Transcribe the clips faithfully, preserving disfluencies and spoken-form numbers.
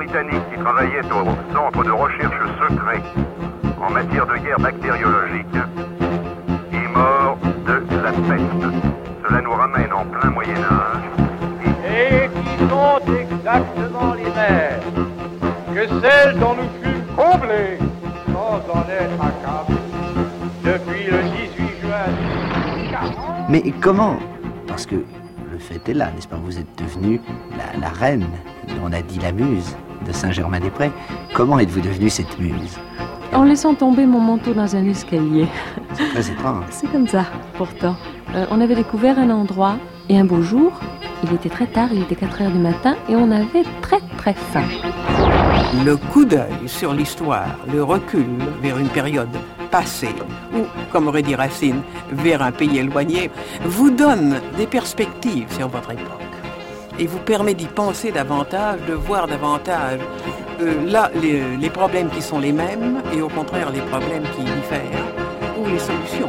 britannique qui travaillait au centre de recherche secret en matière de guerre bactériologique est mort de la peste. Cela nous ramène en plein Moyen-Âge. Et qui sont exactement les mêmes que celles dont nous fûmes comblés sans en être accablés depuis le dix-huit juin mille huit cent quarante. Mais comment? Parce que le fait est là, n'est-ce pas? Vous êtes devenue la, la reine, on a dit la muse de Saint-Germain-des-Prés. Comment êtes-vous devenue cette muse? En laissant tomber mon manteau dans un escalier. C'est très étrange. C'est comme ça, pourtant. Euh, on avait découvert un endroit, et un beau jour, il était très tard, il était quatre heures du matin, et on avait très très faim. Le coup d'œil sur l'histoire, le recul vers une période passée, ou, comme aurait dit Racine, vers un pays éloigné, vous donne des perspectives sur votre époque. Et vous permet d'y penser davantage, de voir davantage euh, là les, les problèmes qui sont les mêmes, et au contraire les problèmes qui diffèrent, ou les solutions.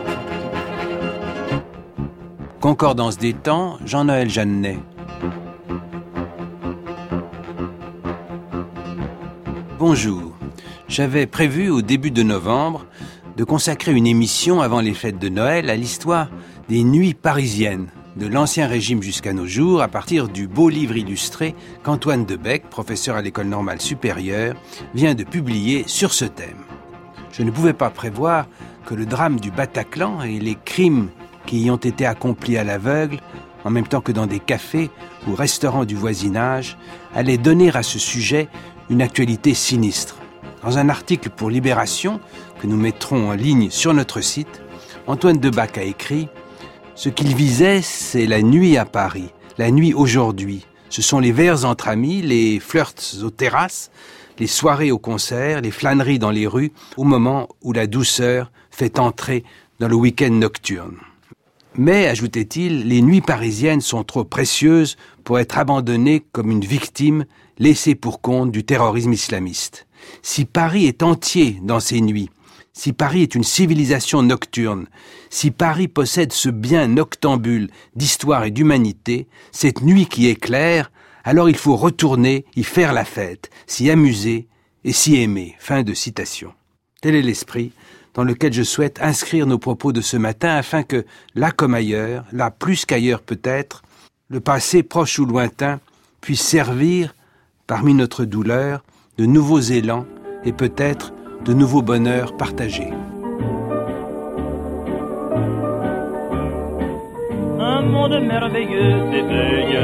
Concordance des temps, Jean-Noël Jeannet. Bonjour. J'avais prévu au début de novembre de consacrer une émission avant les fêtes de Noël à l'histoire des nuits parisiennes, de l'Ancien Régime jusqu'à nos jours, à partir du beau livre illustré qu'Antoine Debec, professeur à l'École normale supérieure, vient de publier sur ce thème. Je ne pouvais pas prévoir que le drame du Bataclan et les crimes qui y ont été accomplis à l'aveugle, en même temps que dans des cafés ou restaurants du voisinage, allaient donner à ce sujet une actualité sinistre. Dans un article pour Libération, que nous mettrons en ligne sur notre site, Antoine Debec a écrit « Ce qu'il visait, c'est la nuit à Paris, la nuit aujourd'hui. Ce sont les verres entre amis, les flirts aux terrasses, les soirées au concert, les flâneries dans les rues, au moment où la douceur fait entrer dans le week-end nocturne. Mais, ajoutait-il, les nuits parisiennes sont trop précieuses pour être abandonnées comme une victime laissée pour compte du terrorisme islamiste. Si Paris est entier dans ces nuits, si Paris est une civilisation nocturne, si Paris possède ce bien noctambule d'histoire et d'humanité, cette nuit qui éclaire, alors il faut retourner, y faire la fête, s'y amuser et s'y aimer. » Fin de citation. Tel est l'esprit dans lequel je souhaite inscrire nos propos de ce matin afin que, là comme ailleurs, là plus qu'ailleurs peut-être, le passé proche ou lointain puisse servir, parmi notre douleur, de nouveaux élans et peut-être de nouveaux bonheurs partagés. Un monde merveilleux s'éveille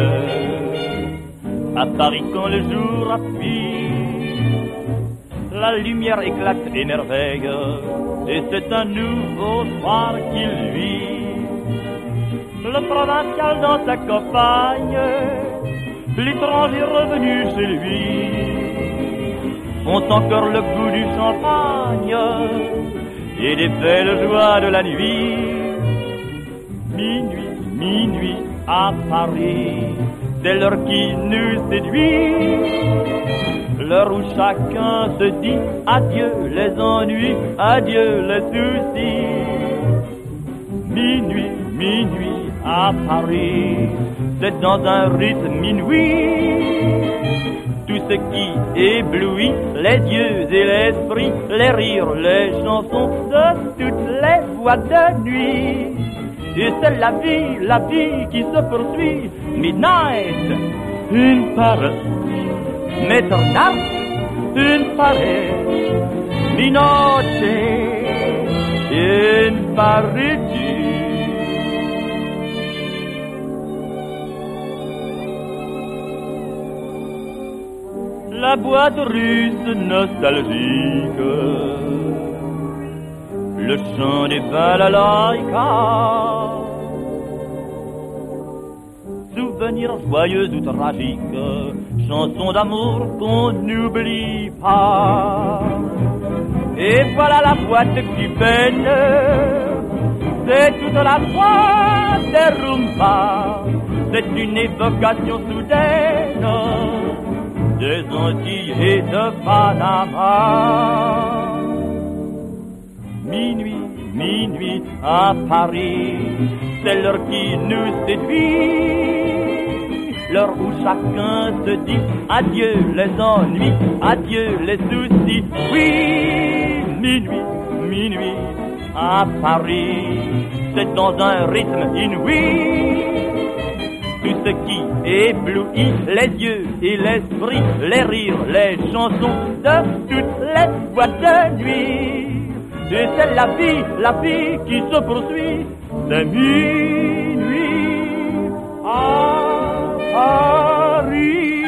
à Paris quand le jour appuie. La lumière éclate et merveille, et c'est un nouveau soir qui luit. Le provincial dans sa campagne, l'étranger revenu chez lui, ont encore le goût du champagne et des belles joies de la nuit. Minuit, minuit à Paris, c'est l'heure qui nous séduit. L'heure où chacun se dit adieu les ennuis, adieu les soucis. Minuit, minuit à Paris, c'est dans un rythme inouï. Tout ce qui éblouit les yeux et l'esprit, les rires, les chansons de toutes les voix de nuit. Et c'est la vie, la vie qui se poursuit. Midnight, une paresse, mezzanotte, une paresse, minoche, une paresse. La boîte russe nostalgique, le chant des balalaïkas, souvenirs joyeux ou tragiques, chansons d'amour qu'on n'oublie pas. Et voilà la boîte qui peine, c'est toute la foi des rumba, c'est une évocation soudaine des Antilles et de Panama. Minuit, minuit à Paris, c'est l'heure qui nous séduit. l'heure où chacun se dit adieu les ennuis, adieu les soucis. Oui, minuit, minuit, à Paris, c'est dans un rythme inouï. Tout ce qui éblouit les yeux et l'esprit, les rires, les chansons de toutes les boîtes de nuit. Et c'est la vie, la vie qui se poursuit, c'est minuit à Paris.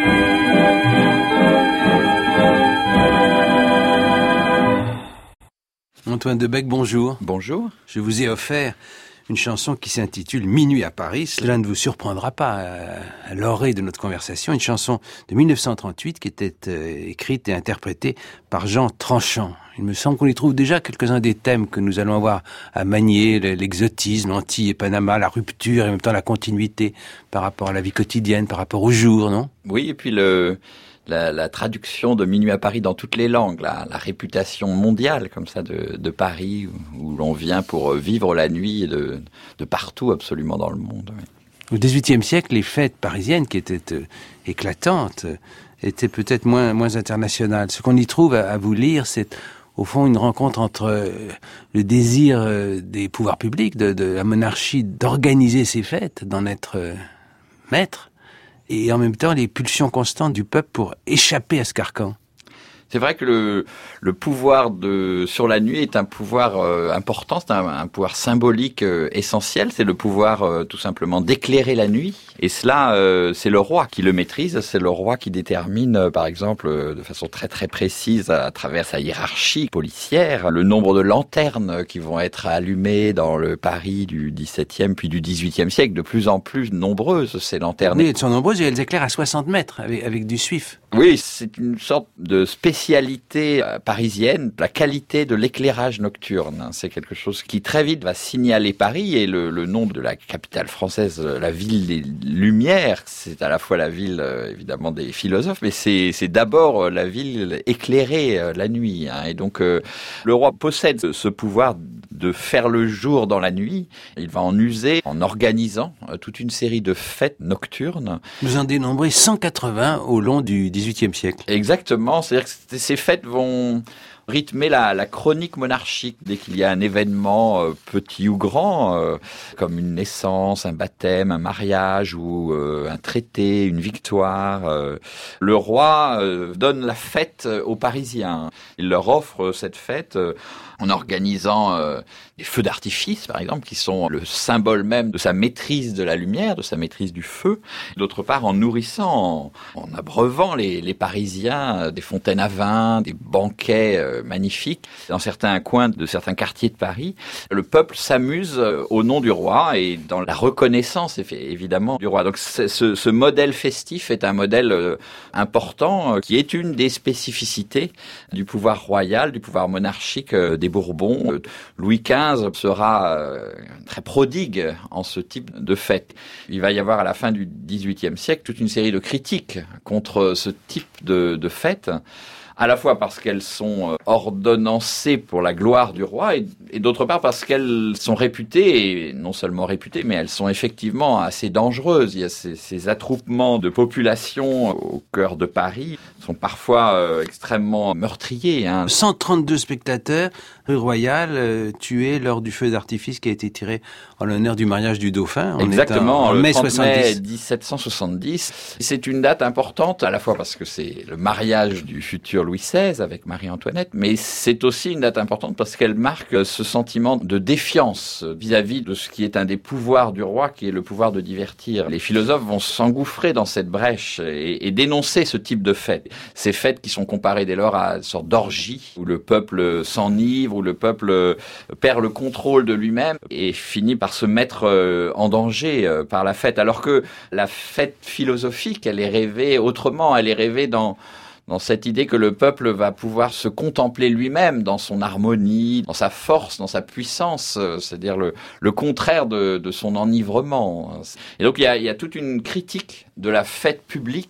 Antoine Debec, bonjour. Bonjour. Je vous ai offert une chanson qui s'intitule Minuit à Paris. Cela ne vous surprendra pas à l'orée de notre conversation. Une chanson de mille neuf cent trente-huit qui était euh, écrite et interprétée par Jean Tranchant. Il me semble qu'on y trouve déjà quelques-uns des thèmes que nous allons avoir à manier, l'exotisme, Antilles et Panama, la rupture et en même temps la continuité par rapport à la vie quotidienne, par rapport au jour, non? Oui, et puis le... La, la traduction de Minuit à Paris dans toutes les langues, la, la réputation mondiale comme ça de, de Paris, où, où l'on vient pour vivre la nuit de, de partout absolument dans le monde. Oui. Au dix-huitième siècle, les fêtes parisiennes, qui étaient euh, éclatantes, euh, étaient peut-être moins, moins internationales. Ce qu'on y trouve à, à vous lire, c'est au fond une rencontre entre euh, le désir euh, des pouvoirs publics, de, de la monarchie, d'organiser ces fêtes, d'en être euh, maître, et en même temps les pulsions constantes du peuple pour échapper à ce carcan. C'est vrai que le, le pouvoir de sur la nuit est un pouvoir euh, important, c'est un, un pouvoir symbolique euh, essentiel. C'est le pouvoir euh, tout simplement d'éclairer la nuit. Et cela, euh, c'est le roi qui le maîtrise. C'est le roi qui détermine, euh, par exemple, euh, de façon très très précise, à, à travers sa hiérarchie policière, le nombre de lanternes qui vont être allumées dans le Paris du dix-septième puis du dix-huitième siècle, de plus en plus nombreuses ces lanternes. Oui, elles sont nombreuses et elles éclairent à soixante mètres avec, avec du suif. Oui, c'est une sorte de spécialité parisienne, la qualité de l'éclairage nocturne. C'est quelque chose qui très vite va signaler Paris et le, le nom de la capitale française, la ville des Lumières. C'est à la fois la ville, évidemment, des philosophes, mais c'est, c'est d'abord la ville éclairée la nuit. Hein. Et donc, euh, le roi possède ce pouvoir de faire le jour dans la nuit. Il va en user en organisant toute une série de fêtes nocturnes. Vous en dénombrez cent quatre-vingts au long du dix-huitième siècle. Exactement, c'est-à-dire que ces fêtes vont rythmer la, la chronique monarchique dès qu'il y a un événement euh, petit ou grand, euh, comme une naissance, un baptême, un mariage ou euh, un traité, une victoire. Euh, le roi euh, donne la fête aux Parisiens. Il leur offre cette fête euh, en organisant euh, des feux d'artifice, par exemple, qui sont le symbole même de sa maîtrise de la lumière, de sa maîtrise du feu. D'autre part, en nourrissant, en, en abreuvant les, les Parisiens, euh, des fontaines à vin, des banquets euh, magnifiques. Dans certains coins de certains quartiers de Paris, le peuple s'amuse euh, au nom du roi et dans la reconnaissance, évidemment, du roi. Donc ce, ce modèle festif est un modèle euh, important, euh, qui est une des spécificités du pouvoir royal, du pouvoir monarchique euh, des Bourbons. Louis quinze sera euh, très prodigue en ce type de fête. Il va y avoir à la fin du dix-huitième siècle toute une série de critiques contre ce type de, de fête, à la fois parce qu'elles sont ordonnancées pour la gloire du roi et, et d'autre part parce qu'elles sont réputées, et non seulement réputées, mais elles sont effectivement assez dangereuses. Il y a ces, ces attroupements de population au cœur de Paris sont parfois euh, extrêmement meurtriers. Hein. cent trente-deux spectateurs, rue Royale, euh, tués lors du feu d'artifice qui a été tiré en l'honneur du mariage du dauphin. On Exactement, en le mai trente mai soixante-dix. dix-sept cent soixante-dix. C'est une date importante, à la fois parce que c'est le mariage du futur Louis seize avec Marie-Antoinette, mais c'est aussi une date importante parce qu'elle marque ce sentiment de défiance vis-à-vis de ce qui est un des pouvoirs du roi, qui est le pouvoir de divertir. Les philosophes vont s'engouffrer dans cette brèche et, et dénoncer ce type de fête. Ces fêtes qui sont comparées dès lors à une sorte d'orgie, où le peuple s'enivre, où le peuple perd le contrôle de lui-même et finit par se mettre en danger par la fête. Alors que la fête philosophique, elle est rêvée autrement, elle est rêvée dans... dans cette idée que le peuple va pouvoir se contempler lui-même dans son harmonie, dans sa force, dans sa puissance, c'est-à-dire le, le contraire de, de son enivrement. Et donc il y a, il y a toute une critique de la fête publique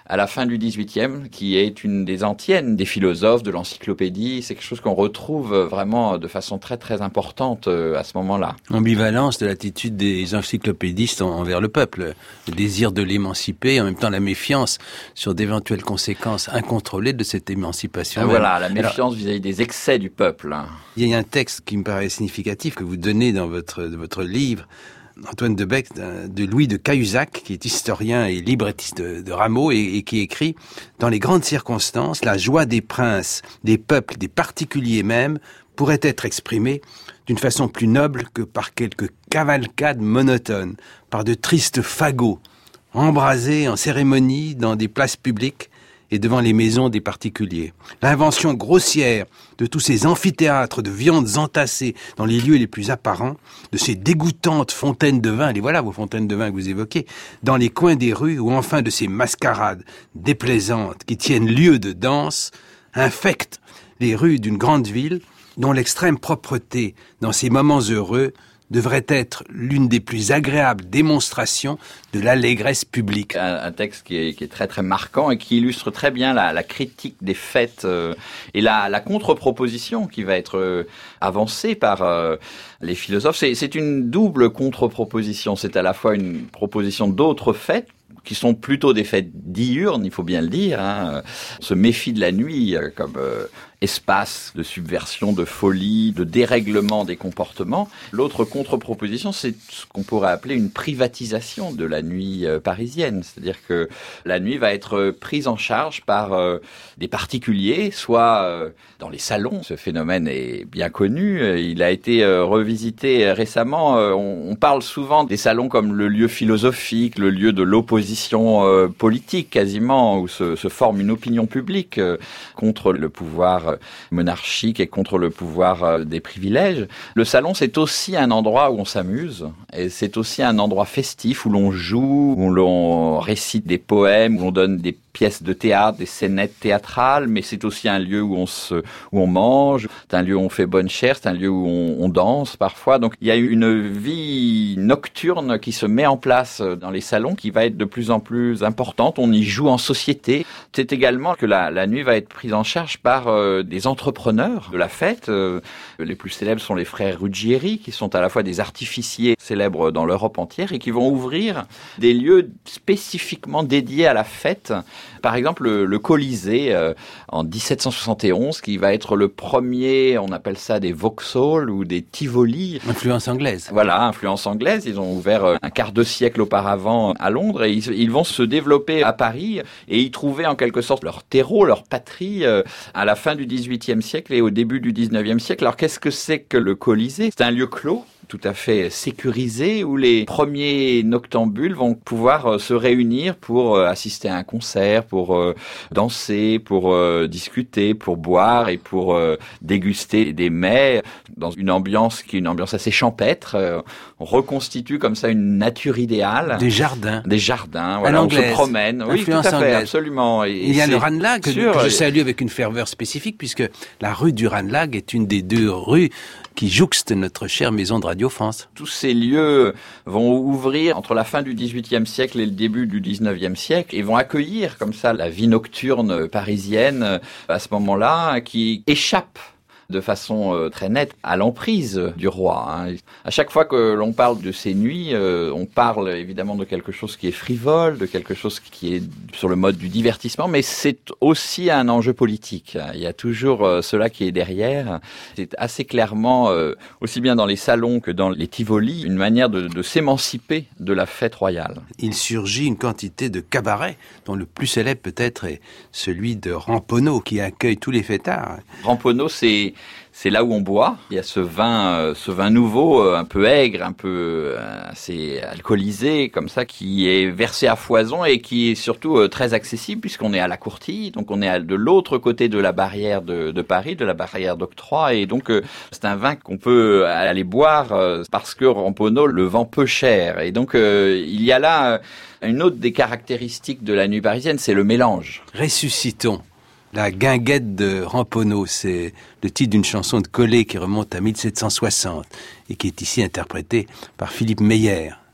à la fin du dix-huitième, qui est une des antiennes des philosophes, de l'encyclopédie. C'est quelque chose qu'on retrouve vraiment de façon très très importante à ce moment-là. Ambivalence de l'attitude des encyclopédistes envers le peuple, le désir de l'émanciper, en même temps la méfiance sur d'éventuelles conséquences incontrôlées de cette émancipation. Ah, voilà, la méfiance Alors, vis-à-vis des excès du peuple. Il y a un texte qui me paraît significatif que vous donnez dans votre, votre livre, Antoine de Bec, de Louis de Cahuzac, qui est historien et librettiste de, de Rameau, et, et qui écrit « Dans les grandes circonstances, la joie des princes, des peuples, des particuliers même, pourrait être exprimée d'une façon plus noble que par quelques cavalcades monotones, par de tristes fagots, embrasés en cérémonie dans des places publiques, et devant les maisons des particuliers. L'invention grossière de tous ces amphithéâtres de viandes entassées dans les lieux les plus apparents, de ces dégoûtantes fontaines de vin, les voilà vos fontaines de vin que vous évoquez, dans les coins des rues, ou enfin de ces mascarades déplaisantes qui tiennent lieu de danse, infectent les rues d'une grande ville dont l'extrême propreté, dans ces moments heureux, devrait être l'une des plus agréables démonstrations de l'allégresse publique. Un, un texte qui est, qui est très très marquant et qui illustre très bien la, la critique des fêtes euh, et la, la contre-proposition qui va être euh, avancée par euh, les philosophes. C'est, c'est une double contre-proposition. C'est à la fois une proposition d'autres fêtes, qui sont plutôt des fêtes diurnes, il faut bien le dire. Hein. On se méfie de la nuit euh, comme euh, espace de subversion, de folie, de dérèglement des comportements. L'autre contre-proposition, c'est ce qu'on pourrait appeler une privatisation de la nuit euh, parisienne. C'est-à-dire que la nuit va être prise en charge par euh, des particuliers, soit euh, dans les salons. Ce phénomène est bien connu. Il a été euh, revisité récemment. Euh, on, on parle souvent des salons comme le lieu philosophique, le lieu de l'opposition euh, politique quasiment, où se, se forme une opinion publique euh, contre le pouvoir monarchique et contre le pouvoir des privilèges. Le salon, c'est aussi un endroit où on s'amuse et c'est aussi un endroit festif où l'on joue, où l'on récite des poèmes, où l'on donne des pièces de théâtre, des scénettes théâtrales, mais c'est aussi un lieu où on se, où on mange, c'est un lieu où on fait bonne chère, c'est un lieu où on, on danse parfois. Donc il y a une vie nocturne qui se met en place dans les salons, qui va être de plus en plus importante. On y joue en société. C'est également que la, la nuit va être prise en charge par euh, des entrepreneurs de la fête. Euh, les plus célèbres sont les frères Ruggieri, qui sont à la fois des artificiers célèbres dans l'Europe entière et qui vont ouvrir des lieux spécifiquement dédiés à la fête. Par exemple, le, le Colisée, euh, en dix-sept cent soixante et onze, qui va être le premier, on appelle ça des Vauxhall ou des Tivoli. Influence anglaise. Voilà, influence anglaise. Ils ont ouvert euh, un quart de siècle auparavant à Londres et ils, ils vont se développer à Paris et y trouver en quelque sorte leur terreau, leur patrie euh, à la fin du dix-huitième siècle et au début du dix-neuvième siècle. Alors qu'est-ce que c'est que le Colisée ? C'est un lieu clos, tout à fait sécurisé, où les premiers noctambules vont pouvoir se réunir pour assister à un concert, pour danser, pour discuter, pour boire et pour déguster des mets dans une ambiance qui est une ambiance assez champêtre. On reconstitue comme ça une nature idéale. Des jardins. Des jardins, voilà, on se promène. Oui, tout à fait, anglaise. Absolument. Et il y a le Ranelagh que, que je salue avec une ferveur spécifique, puisque la rue du Ranelagh est une des deux rues qui jouxte notre chère maison de Radio France. Tous ces lieux vont ouvrir entre la fin du dix-huitième siècle et le début du dix-neuvième siècle et vont accueillir comme ça la vie nocturne parisienne à ce moment-là qui échappe de façon euh, très nette à l'emprise du roi. Hein. À chaque fois que l'on parle de ces nuits, euh, on parle évidemment de quelque chose qui est frivole, de quelque chose qui est sur le mode du divertissement, mais c'est aussi un enjeu politique. Il y a toujours euh, cela qui est derrière. C'est assez clairement, euh, aussi bien dans les salons que dans les Tivoli, une manière de, de s'émanciper de la fête royale. Il surgit une quantité de cabarets, dont le plus célèbre peut-être est celui de Ramponneau, qui accueille tous les fêtards. Ramponneau, c'est C'est là où on boit. Il y a ce vin, euh, ce vin nouveau, euh, un peu aigre, un peu euh, assez alcoolisé, comme ça, qui est versé à foison et qui est surtout euh, très accessible puisqu'on est à la Courtille, donc on est à, de l'autre côté de la barrière de, de Paris, de la barrière d'octroi, et donc euh, c'est un vin qu'on peut aller boire euh, parce que Ramponneau le vend peu cher. Et donc euh, il y a là euh, une autre des caractéristiques de la nuit parisienne, c'est le mélange. Ressuscitons. La guinguette de Ramponneau, c'est le titre d'une chanson de Collet qui remonte à mille sept cent soixante et qui est ici interprétée par Philippe Meyer.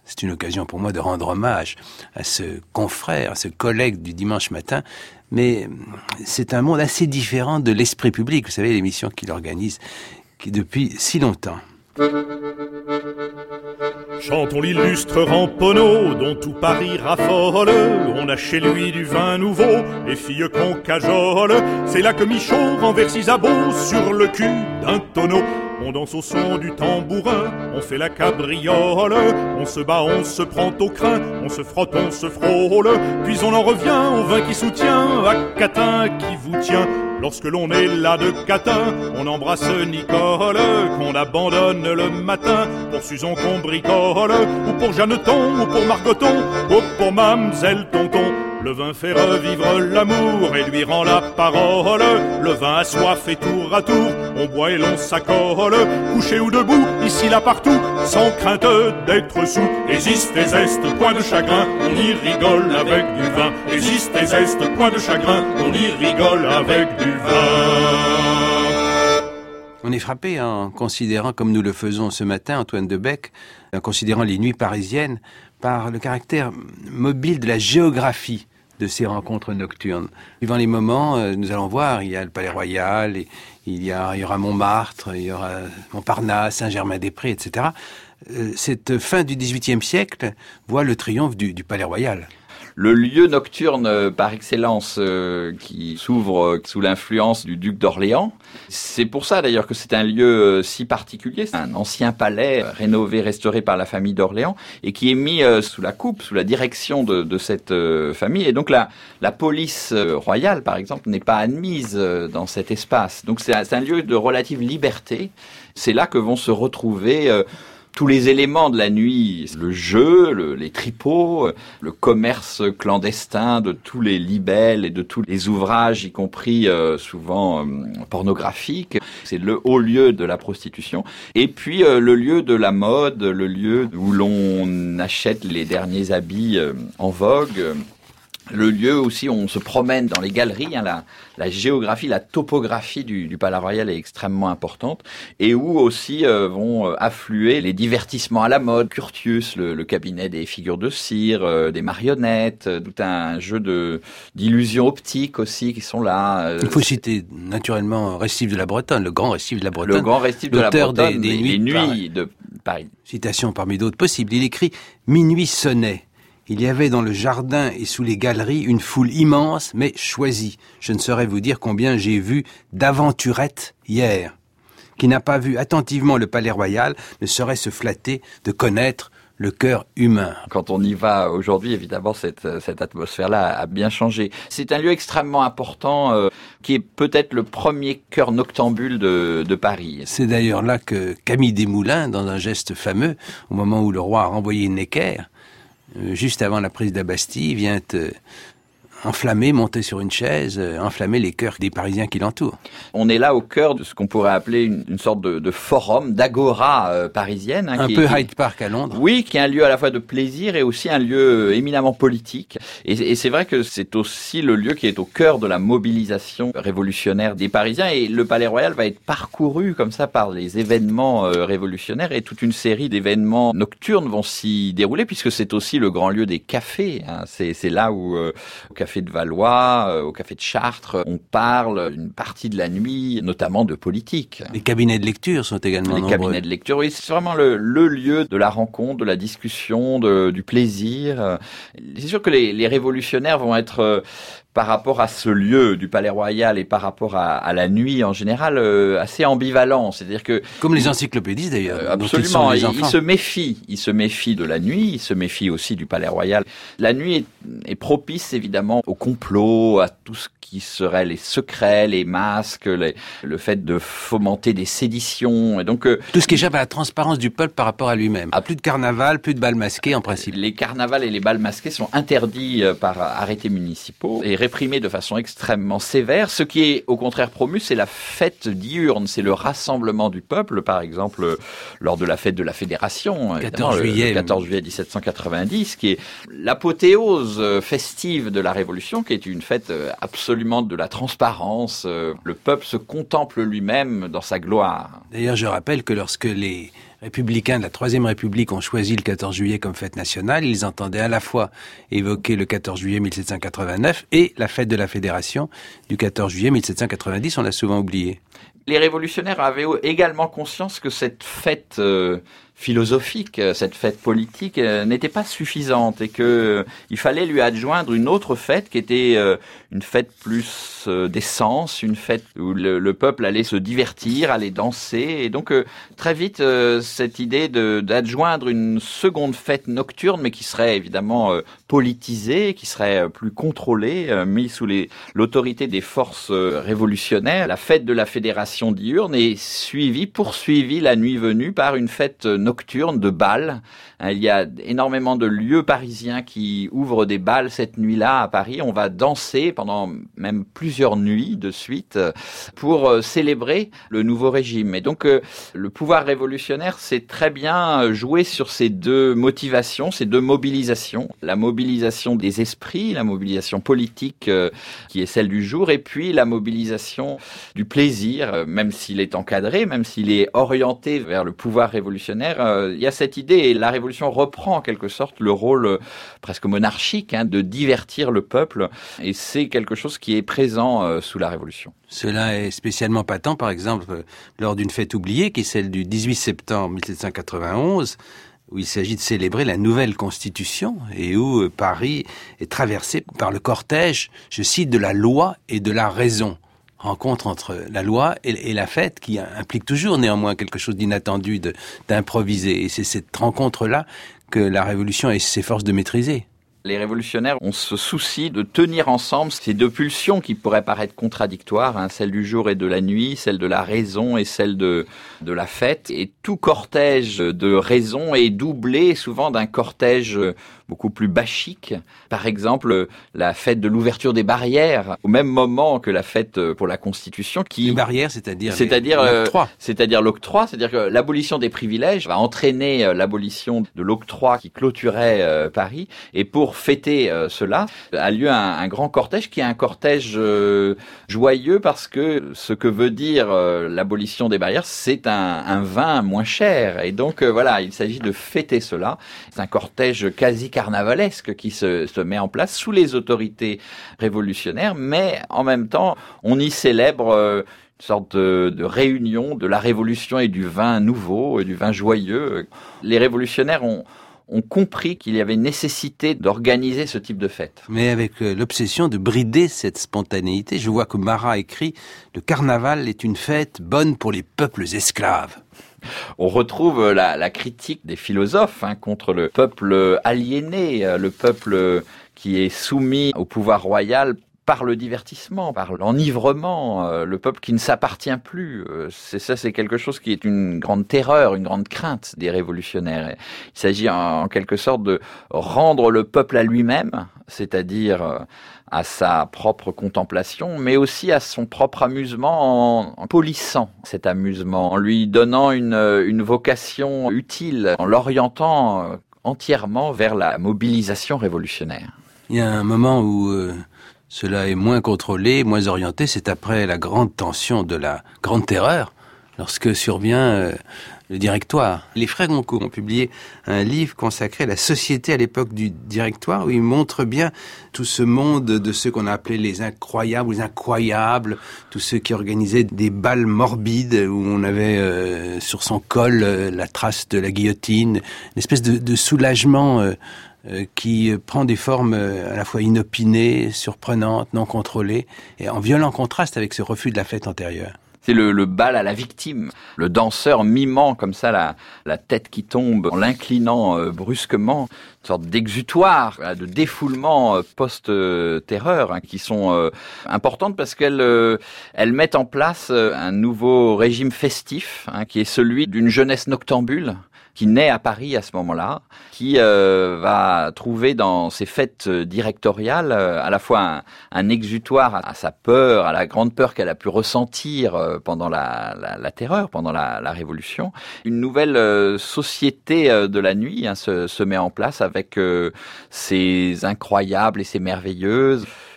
C'est une occasion pour moi de rendre hommage à ce confrère, à ce collègue du dimanche matin. Mais c'est un monde assez différent de l'Esprit public, vous savez, l'émission qu'il organise qui, depuis si longtemps. Chantons l'illustre Ramponneau, dont tout Paris raffole. On a chez lui du vin nouveau, les filles qu'on cajole. C'est là que Michaud renverse Isabeau sur le cul d'un tonneau. On danse au son du tambourin, on fait la cabriole. On se bat, on se prend au crin, on se frotte, on se frôle. Puis on en revient au vin qui soutient, à Catin qui vous tient. Lorsque l'on est là de Catin, on embrasse Nicole, qu'on abandonne le matin pour Suzon qu'on bricole, ou pour Jeanneton, ou pour Margoton, ou pour Mamselle Tonton. Le vin fait revivre l'amour et lui rend la parole. Le vin a soif et tour à tour, on boit et l'on s'accole. Couché ou debout, ici là partout, sans crainte d'être sous. Existe et zeste, point de chagrin, on y rigole avec du vin. Existe et zeste, point de chagrin, on y rigole avec du vin. On est frappé en considérant, comme nous le faisons ce matin, Antoine Debec, en considérant les nuits parisiennes, par le caractère mobile de la géographie de ces rencontres nocturnes. Suivant les moments, euh, nous allons voir, il y a le Palais Royal, et il y, a, il y aura Montmartre, il y aura Montparnasse, Saint-Germain-des-Prés, et cetera. Euh, cette fin du dix-huitième siècle voit le triomphe du, du Palais Royal. Le lieu nocturne euh, par excellence euh, qui s'ouvre euh, sous l'influence du duc d'Orléans. C'est pour ça d'ailleurs que c'est un lieu euh, si particulier. C'est un ancien palais euh, rénové, restauré par la famille d'Orléans et qui est mis euh, sous la coupe, sous la direction de, de cette euh, famille. Et donc la, la police euh, royale, par exemple, n'est pas admise euh, dans cet espace. Donc c'est un, c'est un lieu de relative liberté. C'est là que vont se retrouver euh, tous les éléments de la nuit, le jeu, le, les tripots, le commerce clandestin de tous les libelles et de tous les ouvrages, y compris euh, souvent euh, pornographiques. C'est le haut lieu de la prostitution. Et puis euh, le lieu de la mode, le lieu où l'on achète les derniers habits euh, en vogue. Le lieu aussi où on se promène dans les galeries, hein, la, la géographie, la topographie du, du Palais Royal est extrêmement importante, et où aussi euh, vont euh, affluer les divertissements à la mode, Curtius, le, le cabinet des figures de cire, euh, des marionnettes, euh, tout un jeu de d'illusions optiques aussi qui sont là. Euh, Il faut citer naturellement Restif de la Bretonne, le grand Restif de la Bretonne, le grand Restif de la Bretonne, des, des, des, nuits, des nuits de Paris. Citation parmi d'autres possibles. Il écrit « Minuit sonnait. Il y avait dans le jardin et sous les galeries une foule immense, mais choisie. Je ne saurais vous dire combien j'ai vu d'aventurettes hier. Qui n'a pas vu attentivement le Palais Royal ne saurait se flatter de connaître le cœur humain. » Quand on y va aujourd'hui, évidemment, cette, cette atmosphère-là a bien changé. C'est un lieu extrêmement important euh, qui est peut-être le premier cœur noctambule de, de Paris. C'est d'ailleurs là que Camille Desmoulins, dans un geste fameux, au moment où le roi a renvoyé Necker, euh, juste avant la prise de la Bastille, vient euh, enflammer, monter sur une chaise, euh, enflammer les cœurs des Parisiens qui l'entourent. On est là au cœur de ce qu'on pourrait appeler une, une sorte de, de forum, d'agora euh, parisienne. Hein, un qui, peu qui, Hyde Park à Londres. Oui, qui est un lieu à la fois de plaisir et aussi un lieu éminemment politique. Et, et c'est vrai que c'est aussi le lieu qui est au cœur de la mobilisation révolutionnaire des Parisiens. Et le Palais Royal va être parcouru comme ça par les événements euh, révolutionnaires, et toute une série d'événements nocturnes vont s'y dérouler, puisque c'est aussi le grand lieu des cafés. Hein. C'est, c'est là où, euh, au café de Valois, euh, au café de Chartres, on parle une partie de la nuit, notamment de politique. Les cabinets de lecture sont également Les nombreux. cabinets de lecture, oui, c'est vraiment le, le lieu de la rencontre, de la discussion, de, du plaisir. C'est sûr que les, les révolutionnaires vont être... Euh, par rapport à ce lieu du Palais Royal et par rapport à, à la nuit en général, euh, assez ambivalent. C'est-à-dire que... Comme les encyclopédistes d'ailleurs. Euh, absolument. Ils, ils se méfient. Ils se méfient de la nuit. Ils se méfient aussi du Palais Royal. La nuit est, est propice évidemment au complot, à tout ce qui serait les secrets, les masques, les, le fait de fomenter des séditions. Et donc, euh, tout ce qui échappe à la transparence du peuple par rapport à lui-même. Ah, plus de carnaval, plus de bals masqués en principe. Les carnavals et les bals masqués sont interdits par arrêtés municipaux et réprimés de façon extrêmement sévère. Ce qui est au contraire promu, c'est la fête diurne, c'est le rassemblement du peuple, par exemple lors de la fête de la Fédération, quatorze juillet, le quatorze juillet dix-sept cent quatre-vingt-dix, qui est l'apothéose festive de la Révolution, qui est une fête absolument absolument de la transparence. Le peuple se contemple lui-même dans sa gloire. D'ailleurs, je rappelle que lorsque les républicains de la Troisième République ont choisi le quatorze juillet comme fête nationale, ils entendaient à la fois évoquer le quatorze juillet mille sept cent quatre-vingt-neuf et la fête de la Fédération du quatorze juillet mille sept cent quatre-vingt-dix, on l'a souvent oublié. Les révolutionnaires avaient également conscience que cette fête euh, philosophique, cette fête politique euh, n'était pas suffisante et que euh, il fallait lui adjoindre une autre fête qui était euh, une fête plus euh, d'essence, une fête où le, le peuple allait se divertir, allait danser. Et donc euh, très vite, euh, cette idée de, d'adjoindre une seconde fête nocturne, mais qui serait évidemment euh, politisée, qui serait euh, plus contrôlée, euh, mise sous les, l'autorité des forces euh, révolutionnaires. La fête de la Fédération diurne est suivie, poursuivie la nuit venue par une fête nocturne de bal. Il y a énormément de lieux parisiens qui ouvrent des bals cette nuit-là à Paris. On va danser pendant même plusieurs nuits de suite pour célébrer le nouveau régime. Et donc, le pouvoir révolutionnaire s'est très bien joué sur ces deux motivations, ces deux mobilisations. La mobilisation des esprits, la mobilisation politique qui est celle du jour, et puis la mobilisation du plaisir, même s'il est encadré, même s'il est orienté vers le pouvoir révolutionnaire. Il y a cette idée, et la révolution reprend en quelque sorte le rôle euh, presque monarchique hein, de divertir le peuple, et c'est quelque chose qui est présent euh, sous la Révolution. Cela est spécialement patent, par exemple, euh, lors d'une fête oubliée, qui est celle du dix-huit septembre mille sept cent quatre-vingt-onze, où il s'agit de célébrer la nouvelle Constitution, et où euh, Paris est traversé par le cortège, je cite, de la loi et de la raison. Rencontre entre la loi et, et la fête qui implique toujours néanmoins quelque chose d'inattendu, de, d'improvisé. Et c'est cette rencontre-là que la Révolution s'efforce de maîtriser. Les révolutionnaires ont ce souci de tenir ensemble ces deux pulsions qui pourraient paraître contradictoires, hein, celle du jour et de la nuit, celle de la raison et celle de, de la fête. Et tout cortège de raison est doublé souvent d'un cortège beaucoup plus bachique. Par exemple, la fête de l'ouverture des barrières, au même moment que la fête pour la Constitution. Qui, les barrières, c'est-à-dire, c'est-à-dire les, l'octroi. Euh, c'est-à-dire l'octroi, c'est-à-dire que l'abolition des privilèges va entraîner l'abolition de l'octroi qui clôturait euh, Paris. Et pour fêter euh, cela, a lieu un, un grand cortège qui est un cortège euh, joyeux parce que ce que veut dire euh, l'abolition des barrières, c'est un, un vin moins cher. Et donc euh, voilà, il s'agit de fêter cela. C'est un cortège quasi carnavalesque qui se, se met en place sous les autorités révolutionnaires, mais en même temps, on y célèbre euh, une sorte de, de réunion de la révolution et du vin nouveau, et du vin joyeux. Les révolutionnaires ont ont compris qu'il y avait nécessité d'organiser ce type de fête. Mais avec euh, l'obsession de brider cette spontanéité, je vois que Marat écrit « Le carnaval est une fête bonne pour les peuples esclaves ». On retrouve la, la critique des philosophes hein, contre le peuple aliéné, le peuple qui est soumis au pouvoir royal par le divertissement, par l'enivrement, euh, le peuple qui ne s'appartient plus. Euh, c'est ça, c'est quelque chose qui est une grande terreur, une grande crainte des révolutionnaires. Il s'agit en, en quelque sorte de rendre le peuple à lui-même, c'est-à-dire euh, à sa propre contemplation, mais aussi à son propre amusement en, en polissant cet amusement, en lui donnant une, une vocation utile, en l'orientant entièrement vers la mobilisation révolutionnaire. Il y a un moment où euh, cela est moins contrôlé, moins orienté, c'est après la grande tension de la Grande Terreur, lorsque survient euh, le Directoire. Les frères Goncourt ont publié un livre consacré à la société à l'époque du Directoire, où ils montrent bien tout ce monde de ceux qu'on a appelés les incroyables, les incroyables, tous ceux qui organisaient des bals morbides, où on avait euh, sur son col euh, la trace de la guillotine, une espèce de, de soulagement euh, euh, qui prend des formes euh, à la fois inopinées, surprenantes, non contrôlées, et en violent contraste avec ce refus de la fête antérieure. C'est le, le bal à la victime, le danseur mimant comme ça la, la tête qui tombe, en l'inclinant euh, brusquement, une sorte d'exutoire, là, de défoulement euh, post-terreur, hein, qui sont euh, importantes parce qu'elles euh, elles mettent en place euh, un nouveau régime festif, hein, qui est celui d'une jeunesse noctambule, qui naît à Paris à ce moment-là, qui euh, va trouver dans ces fêtes directoriales euh, à la fois un, un exutoire à, à sa peur, à la grande peur qu'elle a pu ressentir euh, pendant la, la, la terreur, pendant la, la Révolution. Une nouvelle euh, société euh, de la nuit hein, se, se met en place avec euh, ses incroyables et ses merveilleuses.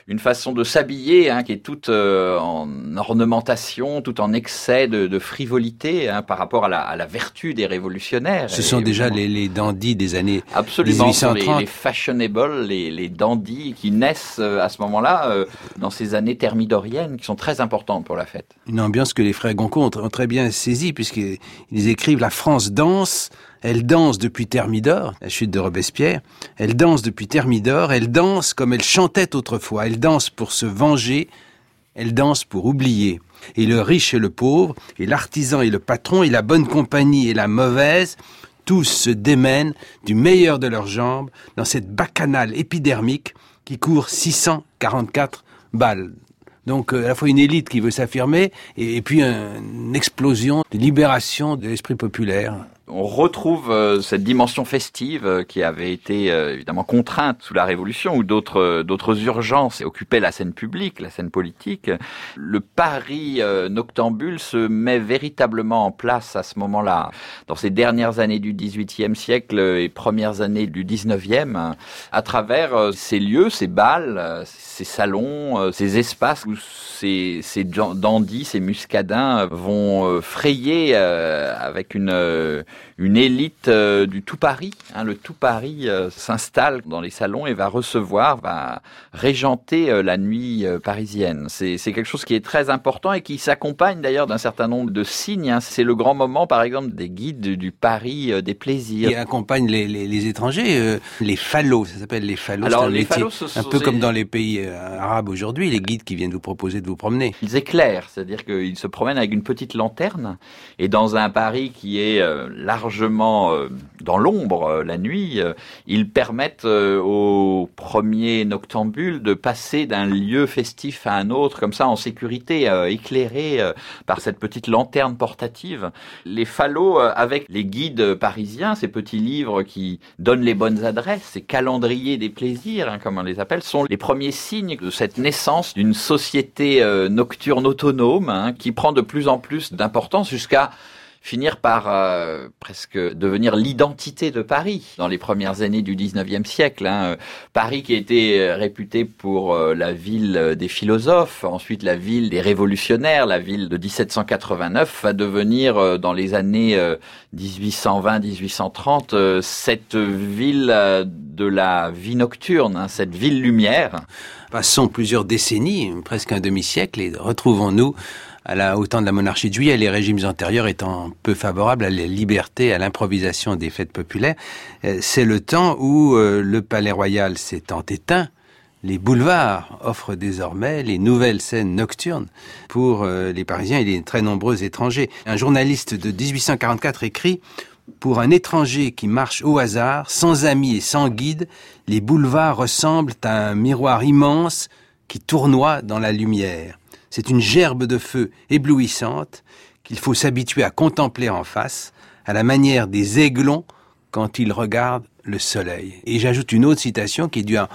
une façon de s'habiller hein, qui est toute euh, en ornementation, tout en excès de, de frivolité hein, par rapport à la, à la vertu des révolutionnaires. Ce sont déjà les, les dandys des années Absolument, dix-huit cent trente. Les, les fashionable, les, les dandys qui naissent euh, à ce moment-là, euh, dans ces années thermidoriennes, qui sont très importantes pour la fête. Une ambiance que les frères Goncourt ont, ont très bien saisie, puisqu'ils écrivent « La France danse ». Elle danse depuis Thermidor, la chute de Robespierre. Elle danse depuis Thermidor. Elle danse comme elle chantait autrefois. Elle danse pour se venger. Elle danse pour oublier. Et le riche et le pauvre, et l'artisan et le patron, et la bonne compagnie et la mauvaise, tous se démènent du meilleur de leurs jambes dans cette bacchanale épidermique qui court six cent quarante-quatre balles. Donc à la fois une élite qui veut s'affirmer et, et puis un, une explosion de libération de l'esprit populaire. On retrouve euh, cette dimension festive euh, qui avait été euh, évidemment contrainte sous la Révolution, où d'autres euh, d'autres urgences occupaient la scène publique, la scène politique. Le Paris euh, noctambule se met véritablement en place à ce moment-là. Dans ces dernières années du dix-huitième siècle et premières années du dix-neuvième, à travers euh, ces lieux, ces bals, euh, ces salons, euh, ces espaces où ces, ces dandys, ces muscadins vont euh, frayer euh, avec une... Euh, une élite euh, du tout Paris. Hein, le tout Paris euh, s'installe dans les salons et va recevoir, va régenter euh, la nuit euh, parisienne. C'est, c'est quelque chose qui est très important et qui s'accompagne d'ailleurs d'un certain nombre de signes. Hein. C'est le grand moment, par exemple, des guides du, du Paris euh, des plaisirs. Qui accompagne les, les, les étrangers, euh, les fallots, ça s'appelle les fallots. Alors, c'est un les métier, fallots, ce sont un peu des... comme dans les pays euh, arabes aujourd'hui, les guides qui viennent vous proposer de vous promener. Ils éclairent, c'est-à-dire qu'ils se promènent avec une petite lanterne et dans un Paris qui est euh, largement euh, dans l'ombre euh, la nuit, euh, ils permettent euh, aux premiers noctambules de passer d'un lieu festif à un autre, comme ça en sécurité, euh, éclairés euh, par cette petite lanterne portative. Les fallots, euh, avec les guides parisiens, ces petits livres qui donnent les bonnes adresses, ces calendriers des plaisirs, hein, comme on les appelle, sont les premiers signes de cette naissance d'une société euh, nocturne autonome hein, qui prend de plus en plus d'importance jusqu'à finir par euh, presque devenir l'identité de Paris dans les premières années du dix-neuvième siècle. Hein. Paris qui a été réputé pour euh, la ville des philosophes, ensuite la ville des révolutionnaires, la ville de dix-sept cent quatre-vingt-neuf, va devenir euh, dans les années euh, dix-huit cent vingt dix-huit cent trente euh, cette ville euh, de la vie nocturne, hein, cette ville lumière. Passons plusieurs décennies, presque un demi-siècle, et retrouvons-nous à la, au temps de la monarchie de Juillet, les régimes antérieurs étant peu favorables à la liberté, à l'improvisation des fêtes populaires. C'est le temps où euh, le palais royal s'étant éteint, les boulevards offrent désormais les nouvelles scènes nocturnes pour euh, les Parisiens et les très nombreux étrangers. Un journaliste de dix-huit cent quarante-quatre écrit « Pour un étranger qui marche au hasard, sans amis et sans guide, les boulevards ressemblent à un miroir immense qui tournoie dans la lumière. C'est une gerbe de feu éblouissante qu'il faut s'habituer à contempler en face, à la manière des aiglons quand ils regardent le soleil. » Et j'ajoute une autre citation qui est due à,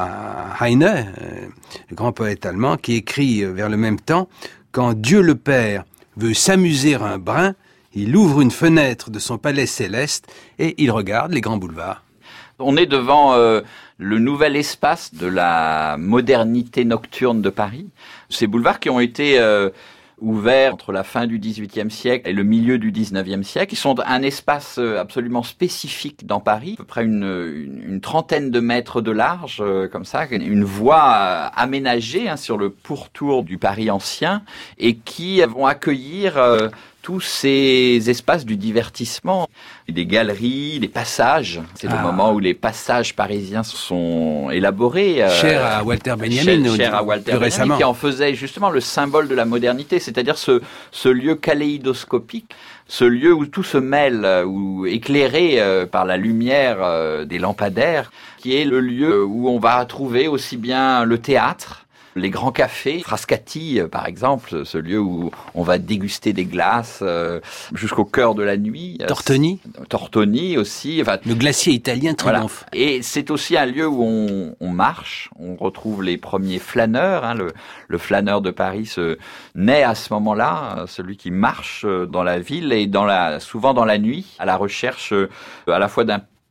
à Heine, euh, le grand poète allemand, qui écrit euh, vers le même temps « Quand Dieu le Père veut s'amuser un brin, il ouvre une fenêtre de son palais céleste et il regarde les grands boulevards. » On est devant euh, le nouvel espace de la modernité nocturne de Paris. Ces boulevards qui ont été euh, ouverts entre la fin du dix-huitième siècle et le milieu du dix-neuvième siècle, ils sont un espace absolument spécifique dans Paris, à peu près une, une, une trentaine de mètres de large, euh, comme ça, une voie euh, aménagée hein, sur le pourtour du Paris ancien et qui vont accueillir euh, tous ces espaces du divertissement, des galeries, des passages. C'est ah. le moment où les passages parisiens sont élaborés. Euh, cher à Walter Benjamin, cher, cher à Walter Benjamin, récemment. Qui en faisait justement le symbole de la modernité, c'est-à-dire ce, ce lieu kaléidoscopique, ce lieu où tout se mêle, où éclairé euh, par la lumière euh, des lampadaires, qui est le lieu où on va trouver aussi bien le théâtre, les grands cafés, Frascati par exemple, ce lieu où on va déguster des glaces euh, jusqu'au cœur de la nuit. Tortoni. Tortoni aussi. Enfin, le glacier italien triomphe. Voilà. Et c'est aussi un lieu où on, on marche, on retrouve les premiers flâneurs. Hein, le, le flâneur de Paris se naît à ce moment-là, celui qui marche dans la ville et dans la, souvent dans la nuit, à la recherche à la fois d'un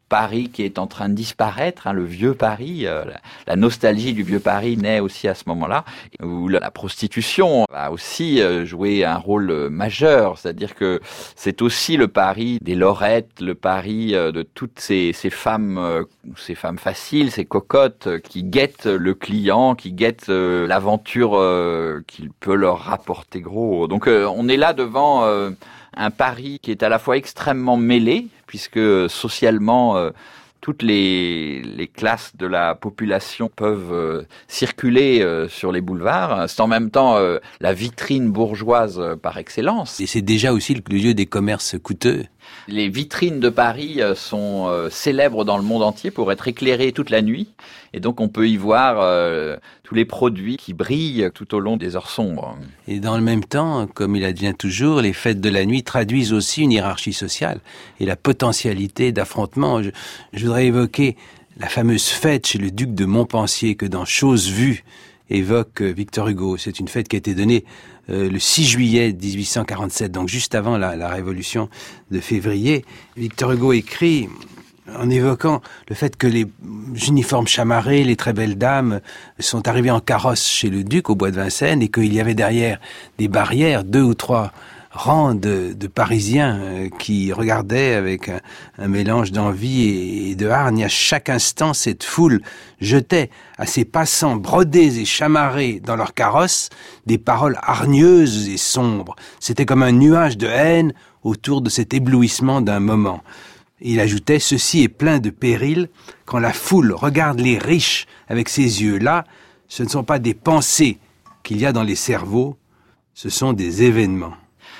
Paris qui est en train de disparaître, hein, le vieux Paris, euh, la, la nostalgie du vieux Paris naît aussi à ce moment-là, où la, la prostitution a aussi euh, joué un rôle euh, majeur, c'est-à-dire que c'est aussi le Paris des lorettes, le Paris euh, de toutes ces, ces femmes, euh, ces femmes faciles, ces cocottes euh, qui guettent le client, qui guettent euh, l'aventure euh, qu'il peut leur rapporter gros. Donc euh, on est là devant euh, un Paris qui est à la fois extrêmement mêlé, puisque socialement, euh, toutes les, les classes de la population peuvent euh, circuler euh, sur les boulevards. C'est en même temps euh, la vitrine bourgeoise euh, par excellence. Et c'est déjà aussi le lieu des commerces coûteux. Les vitrines de Paris sont euh, célèbres dans le monde entier pour être éclairées toute la nuit. Et donc on peut y voir euh, tous les produits qui brillent tout au long des heures sombres. Et dans le même temps, comme il advient toujours, les fêtes de la nuit traduisent aussi une hiérarchie sociale et la potentialité d'affrontement. Je, je voudrais évoquer la fameuse fête chez le duc de Montpensier que dans Chose vue évoque Victor Hugo. C'est une fête qui a été donnée euh, le six juillet dix-huit cent quarante-sept, donc juste avant la, la Révolution de février. Victor Hugo écrit, en évoquant le fait que les uniformes chamarrés, les très belles dames sont arrivées en carrosse chez le duc au bois de Vincennes et qu'il y avait derrière des barrières, deux ou trois rangs de, de Parisiens euh, qui regardaient avec un, un mélange d'envie et, et de hargne. À chaque instant, cette foule jetait à ces passants brodés et chamarrés dans leurs carrosses des paroles hargneuses et sombres. C'était comme un nuage de haine autour de cet éblouissement d'un moment. Il ajoutait « Ceci est plein de périls. Quand la foule regarde les riches avec ces yeux-là, ce ne sont pas des pensées qu'il y a dans les cerveaux, ce sont des événements. »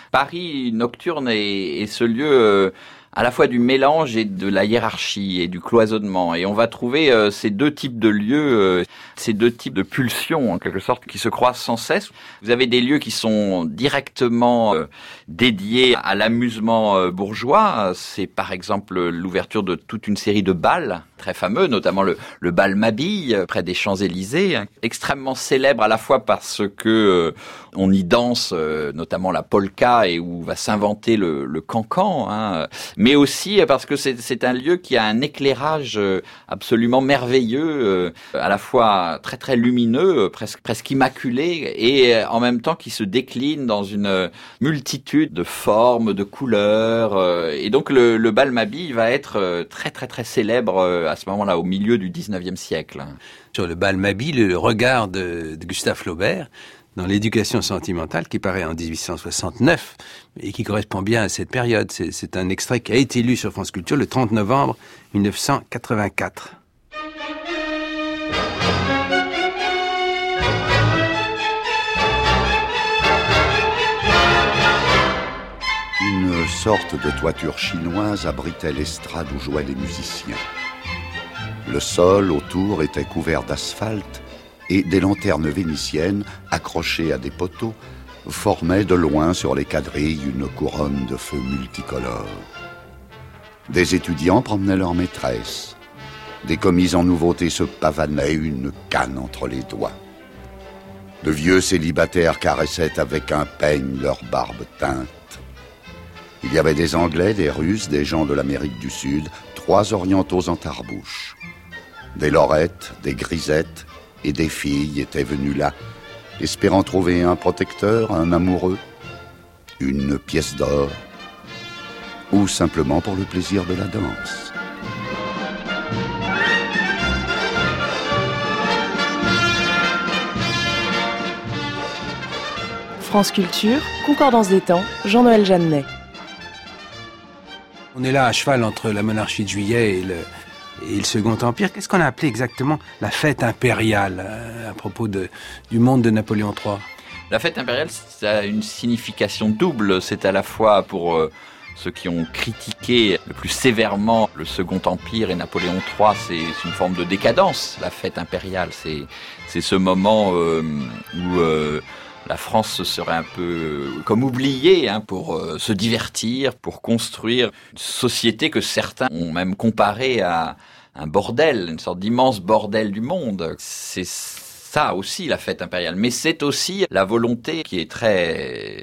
Paris nocturne est, est ce lieu euh, à la fois du mélange et de la hiérarchie et du cloisonnement. Et on va trouver euh, ces deux types de lieux, euh, ces deux types de pulsions, en quelque sorte, qui se croisent sans cesse. Vous avez des lieux qui sont directement euh, dédiés à l'amusement euh, bourgeois. C'est par exemple l'ouverture de toute une série de bals très fameux, notamment le, le bal Mabille, près des Champs-Élysées, hein, extrêmement célèbre à la fois parce que euh, on y danse, euh, notamment la polka, et où va s'inventer le, le cancan, hein, mais aussi parce que c'est, c'est un lieu qui a un éclairage absolument merveilleux, euh, à la fois très très lumineux, presque presque immaculé, et en même temps qui se décline dans une multitude de formes, de couleurs, euh, et donc le, le bal Mabille va être très très très célèbre euh, à ce moment-là, au milieu du dix-neuvième siècle. Sur le bal Mabille, le regard de, de Gustave Flaubert dans l'éducation sentimentale qui paraît en dix-huit cent soixante-neuf et qui correspond bien à cette période. C'est, c'est un extrait qui a été lu sur France Culture le trente novembre mille neuf cent quatre-vingt-quatre. Une sorte de toiture chinoise abritait l'estrade où jouaient les musiciens. Le sol autour était couvert d'asphalte et des lanternes vénitiennes, accrochées à des poteaux, formaient de loin sur les quadrilles une couronne de feux multicolores. Des étudiants promenaient leurs maîtresses. Des commis en nouveauté se pavanaient, une canne entre les doigts. De vieux célibataires caressaient avec un peigne leur barbe teinte. Il y avait des Anglais, des Russes, des gens de l'Amérique du Sud, trois orientaux en tarbouche. Des lorettes, des grisettes et des filles étaient venues là, espérant trouver un protecteur, un amoureux, une pièce d'or, ou simplement pour le plaisir de la danse. France Culture, Concordance des temps, Jean-Noël Jeannet. On est là à cheval entre la monarchie de Juillet et le, et le Second Empire. Qu'est-ce qu'on a appelé exactement la fête impériale à propos de, du monde de Napoléon trois? La fête impériale, ça a une signification double. C'est à la fois pour euh, ceux qui ont critiqué le plus sévèrement le Second Empire et Napoléon trois, c'est, c'est une forme de décadence, la fête impériale. C'est, c'est ce moment euh, où... Euh, la France serait un peu comme oubliée hein, pour euh, se divertir, pour construire une société que certains ont même comparée à un bordel, une sorte d'immense bordel du monde. C'est ça aussi la fête impériale, mais c'est aussi la volonté qui est très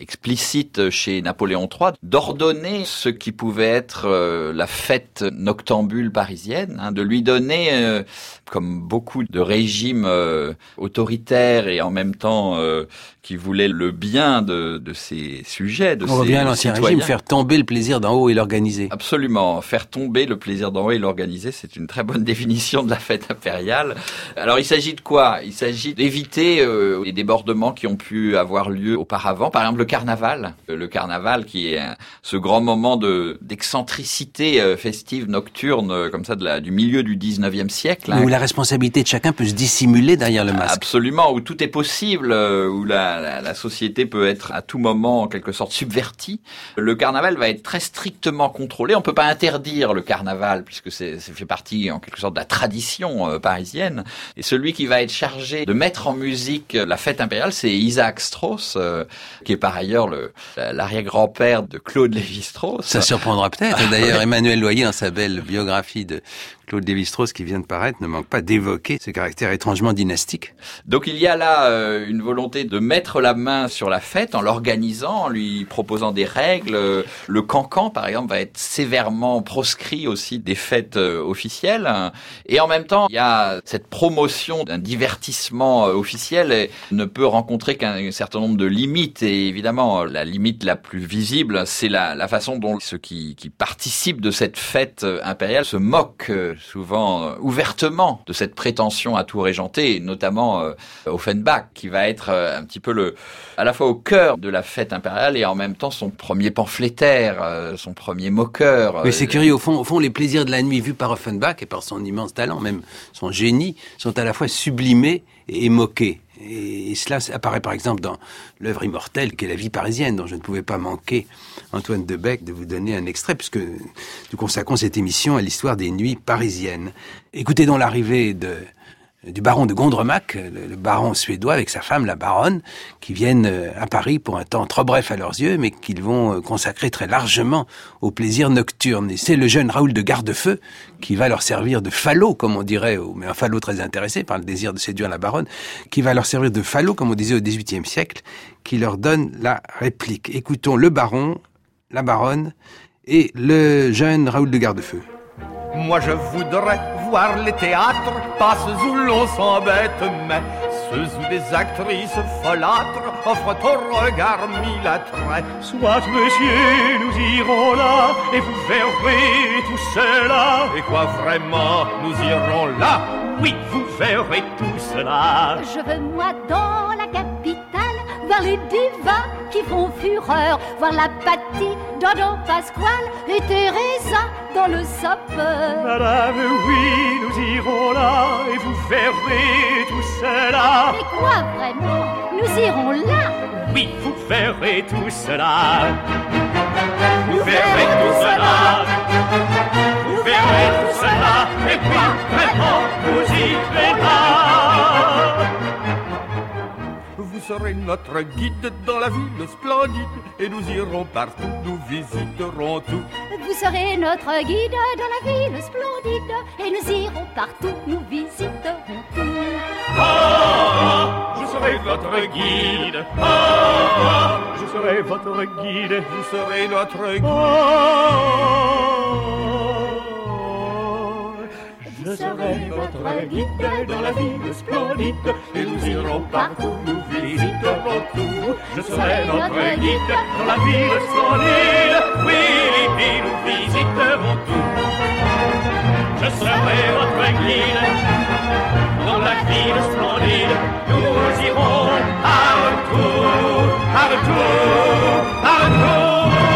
explicite chez Napoléon trois, d'ordonner ce qui pouvait être euh, la fête noctambule parisienne, hein, de lui donner, euh, comme beaucoup de régimes euh, autoritaires et en même temps euh, qui voulaient le bien de, de ses sujets, de On ses revient à l'ancien citoyens. régime, faire tomber le plaisir d'en haut et l'organiser. Absolument, faire tomber le plaisir d'en haut et l'organiser, c'est une très bonne définition de la fête impériale. Alors il s'agit de quoi ? Il s'agit d'éviter euh, les débordements qui ont pu avoir lieu auparavant. Par exemple le carnaval, le carnaval qui est euh, ce grand moment de d'excentricité euh, festive nocturne euh, comme ça de la, du milieu du dix-neuvième siècle. Hein. Où la responsabilité de chacun peut se dissimuler derrière le masque. Absolument, où tout est possible, euh, où la, la, la société peut être à tout moment en quelque sorte subvertie. Le carnaval va être très strictement contrôlé. On peut pas interdire le carnaval puisque c'est, ça fait partie en quelque sorte de la tradition euh, parisienne. Et celui qui va être chargé de mettre en musique la fête impériale, c'est Isaac Strauss, euh, qui est par ailleurs le, l'arrière-grand-père de Claude Lévi-Strauss. Ça surprendra peut-être. D'ailleurs, Emmanuel Loyer, dans sa belle biographie de Claude Lévi-Strauss qui vient de paraître, ne manque pas d'évoquer ce caractère étrangement dynastique. Donc il y a là euh, une volonté de mettre la main sur la fête en l'organisant, en lui proposant des règles. Le cancan, par exemple, va être sévèrement proscrit aussi des fêtes euh, officielles. Et en même temps, il y a cette promotion d'un divertissement euh, officiel et ne peut rencontrer qu'un certain nombre de limites. Et évidemment, la limite la plus visible, c'est la, la façon dont ceux qui, qui participent de cette fête impériale se moquent euh, souvent euh, ouvertement de cette prétention à tout régenter, et notamment euh, Offenbach, qui va être euh, un petit peu le, à la fois au cœur de la fête impériale et en même temps son premier pamphlétaire, euh, son premier moqueur. Mais c'est curieux, au fond, au fond, les plaisirs de la nuit vus par Offenbach et par son immense talent, même son génie, sont à la fois sublimés et moqués. Et cela apparaît par exemple dans l'œuvre immortelle qu'est La vie parisienne, dont je ne pouvais pas manquer, Antoine Debec, de vous donner un extrait, puisque nous consacrons cette émission à l'histoire des nuits parisiennes. Écoutez donc l'arrivée de, du baron de Gondremack, le, le baron suédois avec sa femme, la baronne, qui viennent à Paris pour un temps trop bref à leurs yeux, mais qu'ils vont consacrer très largement au plaisir nocturne. Et c'est le jeune Raoul de Gardefeu qui va leur servir de falot, comme on dirait, mais un falot très intéressé par le désir de séduire la baronne, qui va leur servir de falot, comme on disait au dix-huitième siècle, qui leur donne la réplique. Écoutons le baron, la baronne et le jeune Raoul de Gardefeu. Moi je voudrais voir les théâtres, pas ceux où l'on s'embête, mais ceux où des actrices folâtres offrent au regard mille attraits. Soit, monsieur, nous irons là, et vous verrez tout cela. Et quoi vraiment, nous irons là? Oui, vous verrez tout cela. Je veux moi dans la capitale voir les divas qui font fureur, voir la Patti, Dodo, Pasquale et Teresa dans le sapeur. Madame, oui, nous irons là et vous verrez tout cela. Et quoi vraiment? Nous irons là? Oui, vous verrez tout cela. Vous verrez tout cela. Vous verrez tout cela. Et puis, vraiment, vous irez là. Vous serez notre guide dans la ville splendide, et nous irons partout, nous visiterons tout. Vous serez notre guide dans la ville splendide, et nous irons partout, nous visiterons tout. Ah, je serai votre guide. Ah, je serai votre guide. Vous serez notre guide. Je serai votre guide dans la ville splendide, et nous irons partout, nous visiterons tout. Je serai notre guide dans la ville splendide, oui, et nous visiterons tout. Je serai votre guide dans la ville splendide, nous irons partout, partout, partout.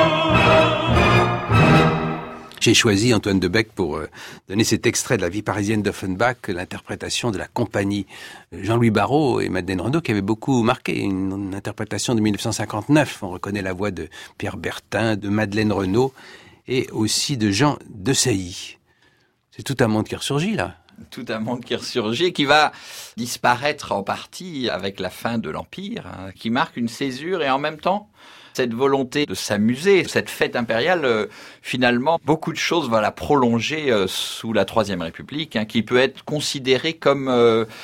J'ai choisi Antoine Debec pour euh, donner cet extrait de La vie parisienne d'Offenbach, l'interprétation de la compagnie Jean-Louis Barrault et Madeleine Renaud, qui avait beaucoup marqué, une, une interprétation de dix-neuf cent cinquante-neuf. On reconnaît la voix de Pierre Bertin, de Madeleine Renaud et aussi de Jean de Sailly. C'est tout un monde qui ressurgit là. Tout un monde qui ressurgit, qui va disparaître en partie avec la fin de l'Empire, hein, qui marque une césure et en même temps cette volonté de s'amuser, cette fête impériale, euh, finalement, beaucoup de choses va la prolonger euh, sous la Troisième République, hein, qui peut être considérée comme euh,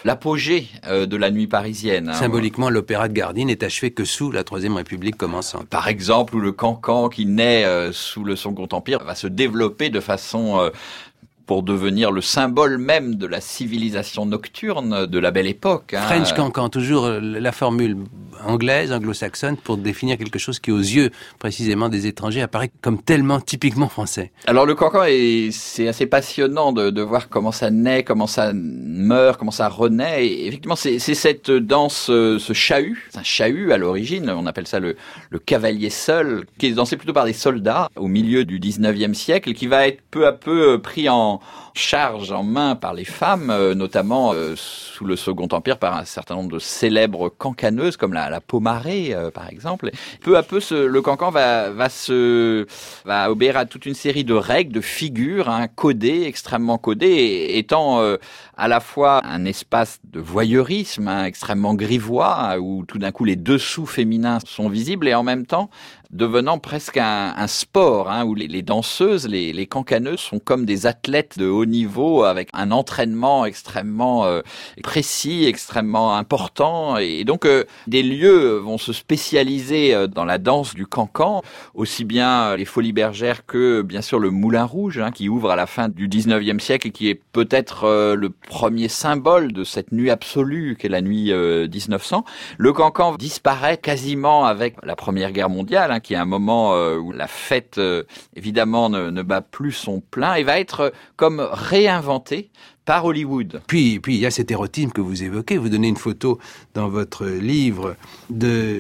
l'apogée euh, de la nuit parisienne. Hein. Symboliquement, l'opéra de Gardine est achevé que sous la Troisième République commençante. Par exemple, où le cancan qui naît euh, sous le Second Empire va se développer de façon... Euh, pour devenir le symbole même de la civilisation nocturne de la Belle Époque. Hein. French cancan, toujours la formule anglaise, anglo-saxonne, pour définir quelque chose qui, aux yeux précisément des étrangers, apparaît comme tellement typiquement français. Alors le cancan, est, c'est assez passionnant de, de voir comment ça naît, comment ça meurt, comment ça renaît. Et effectivement, c'est, c'est cette danse, ce chahut, c'est un chahut à l'origine, on appelle ça le, le cavalier seul, qui est dansé plutôt par des soldats au milieu du dix-neuvième siècle, et qui va être peu à peu pris en charge en main par les femmes, euh, notamment euh, sous le Second Empire par un certain nombre de célèbres cancaneuses comme la, la Pomaré euh, par exemple. Peu à peu, ce, le cancan va, va se va obéir à toute une série de règles, de figures hein, codées, extrêmement codées, et, étant euh, à la fois un espace de voyeurisme hein, extrêmement grivois où tout d'un coup les dessous féminins sont visibles, et en même temps devenant presque un, un sport hein, où les, les danseuses, les, les cancaneuses sont comme des athlètes de haut niveau avec un entraînement extrêmement euh, précis, extrêmement important. Et donc euh, des lieux vont se spécialiser euh, dans la danse du cancan, aussi bien euh, les Folies Bergères que bien sûr le Moulin Rouge hein, qui ouvre à la fin du dix-neuvième siècle et qui est peut-être euh, le premier symbole de cette nuit absolue qu'est la nuit euh, dix-neuf cents. Le cancan disparaît quasiment avec la Première Guerre mondiale, hein, qui est un moment euh, où la fête, euh, évidemment, ne, ne bat plus son plein et va être euh, comme réinventé par Hollywood. Puis, puis il y a cet érotisme que vous évoquez. Vous donnez une photo dans votre livre de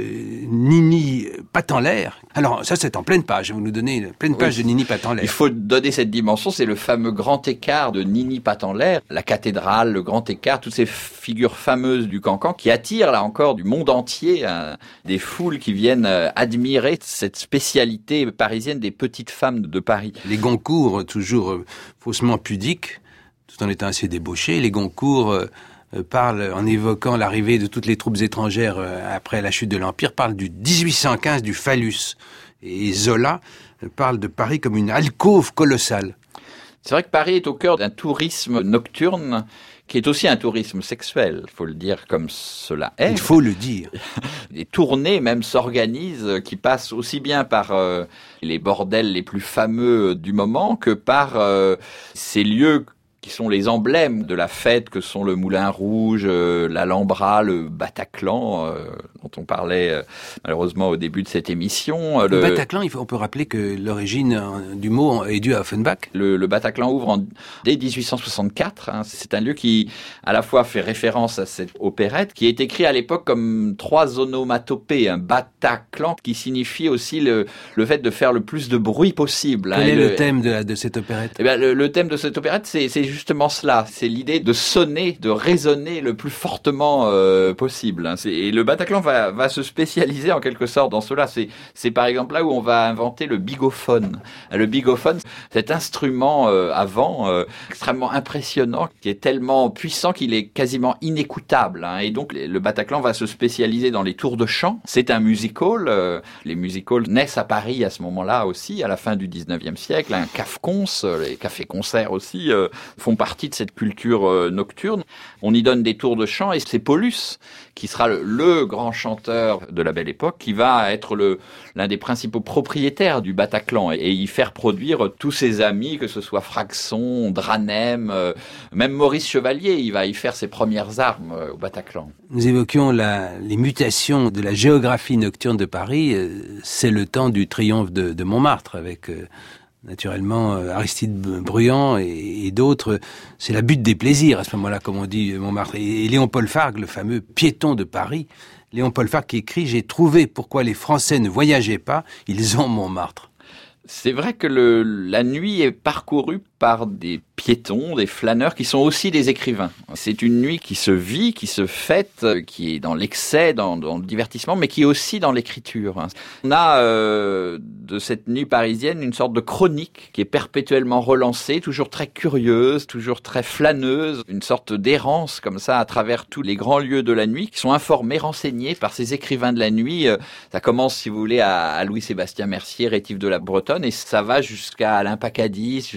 Nini patte en l'air. Alors, ça, c'est en pleine page. Vous nous donnez une pleine page oui. de Nini patte en l'air. Il faut donner cette dimension. C'est le fameux grand écart de Nini patte en l'air. La cathédrale, le grand écart, toutes ces figures fameuses du cancan qui attirent, là encore, du monde entier, hein, des foules qui viennent euh, admirer cette spécialité parisienne des petites femmes de Paris. Les Goncourt, toujours euh, faussement pudiques, tout en étant assez débauchés, les Goncourt euh, euh, parlent, en évoquant l'arrivée de toutes les troupes étrangères euh, après la chute de l'Empire, parlent du dix-huit cent quinze du phallus. Et Zola euh, parle de Paris comme une alcôve colossale. C'est vrai que Paris est au cœur d'un tourisme nocturne qui est aussi un tourisme sexuel, il faut le dire comme cela est. Il faut le dire. Des tournées même s'organisent qui passent aussi bien par euh, les bordels les plus fameux du moment que par euh, ces lieux qui sont les emblèmes de la fête, que sont le Moulin Rouge, euh, l'Alhambra, le Bataclan, euh, dont on parlait euh, malheureusement au début de cette émission. Euh, le, le Bataclan, il faut, on peut rappeler que l'origine euh, du mot est due à Offenbach. Le, le Bataclan ouvre en, dès dix-huit cent soixante-quatre. Hein, c'est un lieu qui, à la fois, fait référence à cette opérette, qui est écrit à l'époque comme trois onomatopées. Un Bataclan, qui signifie aussi le, le fait de faire le plus de bruit possible. Quel hein, est le, le thème de, de cette opérette? Eh bien, le, le thème de cette opérette, c'est, c'est justement cela, c'est l'idée de sonner, de résonner le plus fortement euh, possible. Hein. C'est, et le Bataclan va, va se spécialiser en quelque sorte dans cela. C'est, c'est par exemple là où on va inventer le bigophone. Le bigophone, cet instrument euh, avant euh, extrêmement impressionnant, qui est tellement puissant qu'il est quasiment inécoutable. Hein. Et donc le Bataclan va se spécialiser dans les tours de chant. C'est un music hall. Euh, les music halls naissent à Paris à ce moment-là aussi, à la fin du dix-neuvième siècle. Un cafcons, les cafés-concerts aussi euh, font partie de cette culture euh, nocturne. On y donne des tours de chant et c'est Paulus qui sera le, le grand chanteur de la Belle Époque, qui va être le, l'un des principaux propriétaires du Bataclan et, et y faire produire tous ses amis, que ce soit Fraxon, Dranem, euh, même Maurice Chevalier, il va y faire ses premières armes euh, au Bataclan. Nous évoquions la, les mutations de la géographie nocturne de Paris. Euh, c'est le temps du triomphe de, de Montmartre avec... Euh, naturellement Aristide Bruand et, et d'autres, c'est la butte des plaisirs à ce moment-là, comme on dit Montmartre. Et, et Léon-Paul Fargue, le fameux piéton de Paris, Léon-Paul Fargue qui écrit « J'ai trouvé pourquoi les Français ne voyageaient pas, ils ont Montmartre ». C'est vrai que le, la nuit est parcourue par des piétons, des flâneurs qui sont aussi des écrivains. C'est une nuit qui se vit, qui se fête, qui est dans l'excès, dans, dans le divertissement, mais qui est aussi dans l'écriture. On a euh, de cette nuit parisienne une sorte de chronique qui est perpétuellement relancée, toujours très curieuse, toujours très flâneuse, une sorte d'errance comme ça à travers tous les grands lieux de la nuit qui sont informés, renseignés par ces écrivains de la nuit. Ça commence, si vous voulez, à, à Louis-Sébastien Mercier, rétif de la Bretonne, et ça va jusqu'à Alain Pacadis, jusqu'à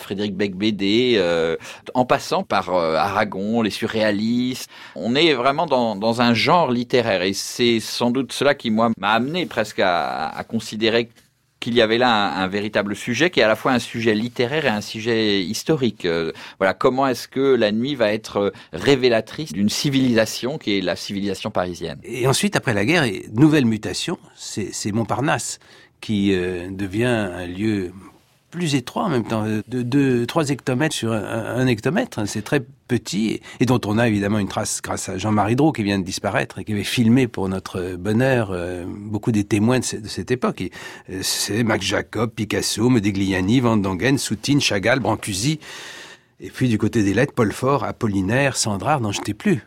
Frédéric Beigbeder, euh, en passant par euh, Aragon, les surréalistes. On est vraiment dans, dans un genre littéraire et c'est sans doute cela qui, moi, m'a amené presque à, à considérer qu'il y avait là un, un véritable sujet qui est à la fois un sujet littéraire et un sujet historique. Euh, voilà, comment est-ce que la nuit va être révélatrice d'une civilisation qui est la civilisation parisienne. Et ensuite, après la guerre, nouvelle mutation, c'est, c'est Montparnasse qui euh, devient un lieu plus étroit en même temps, de deux, trois hectomètres sur un, un hectomètre. C'est très petit et dont on a évidemment une trace grâce à Jean-Marie Drault qui vient de disparaître et qui avait filmé pour notre bonheur euh, beaucoup des témoins de, ce, de cette époque. Et, euh, c'est Max Jacob, Picasso, Modigliani, Van Dongen, Soutine, Chagall, Brancusi. Et puis du côté des lettres, Paul Fort, Apollinaire, Sandrard, n'en jetez plus.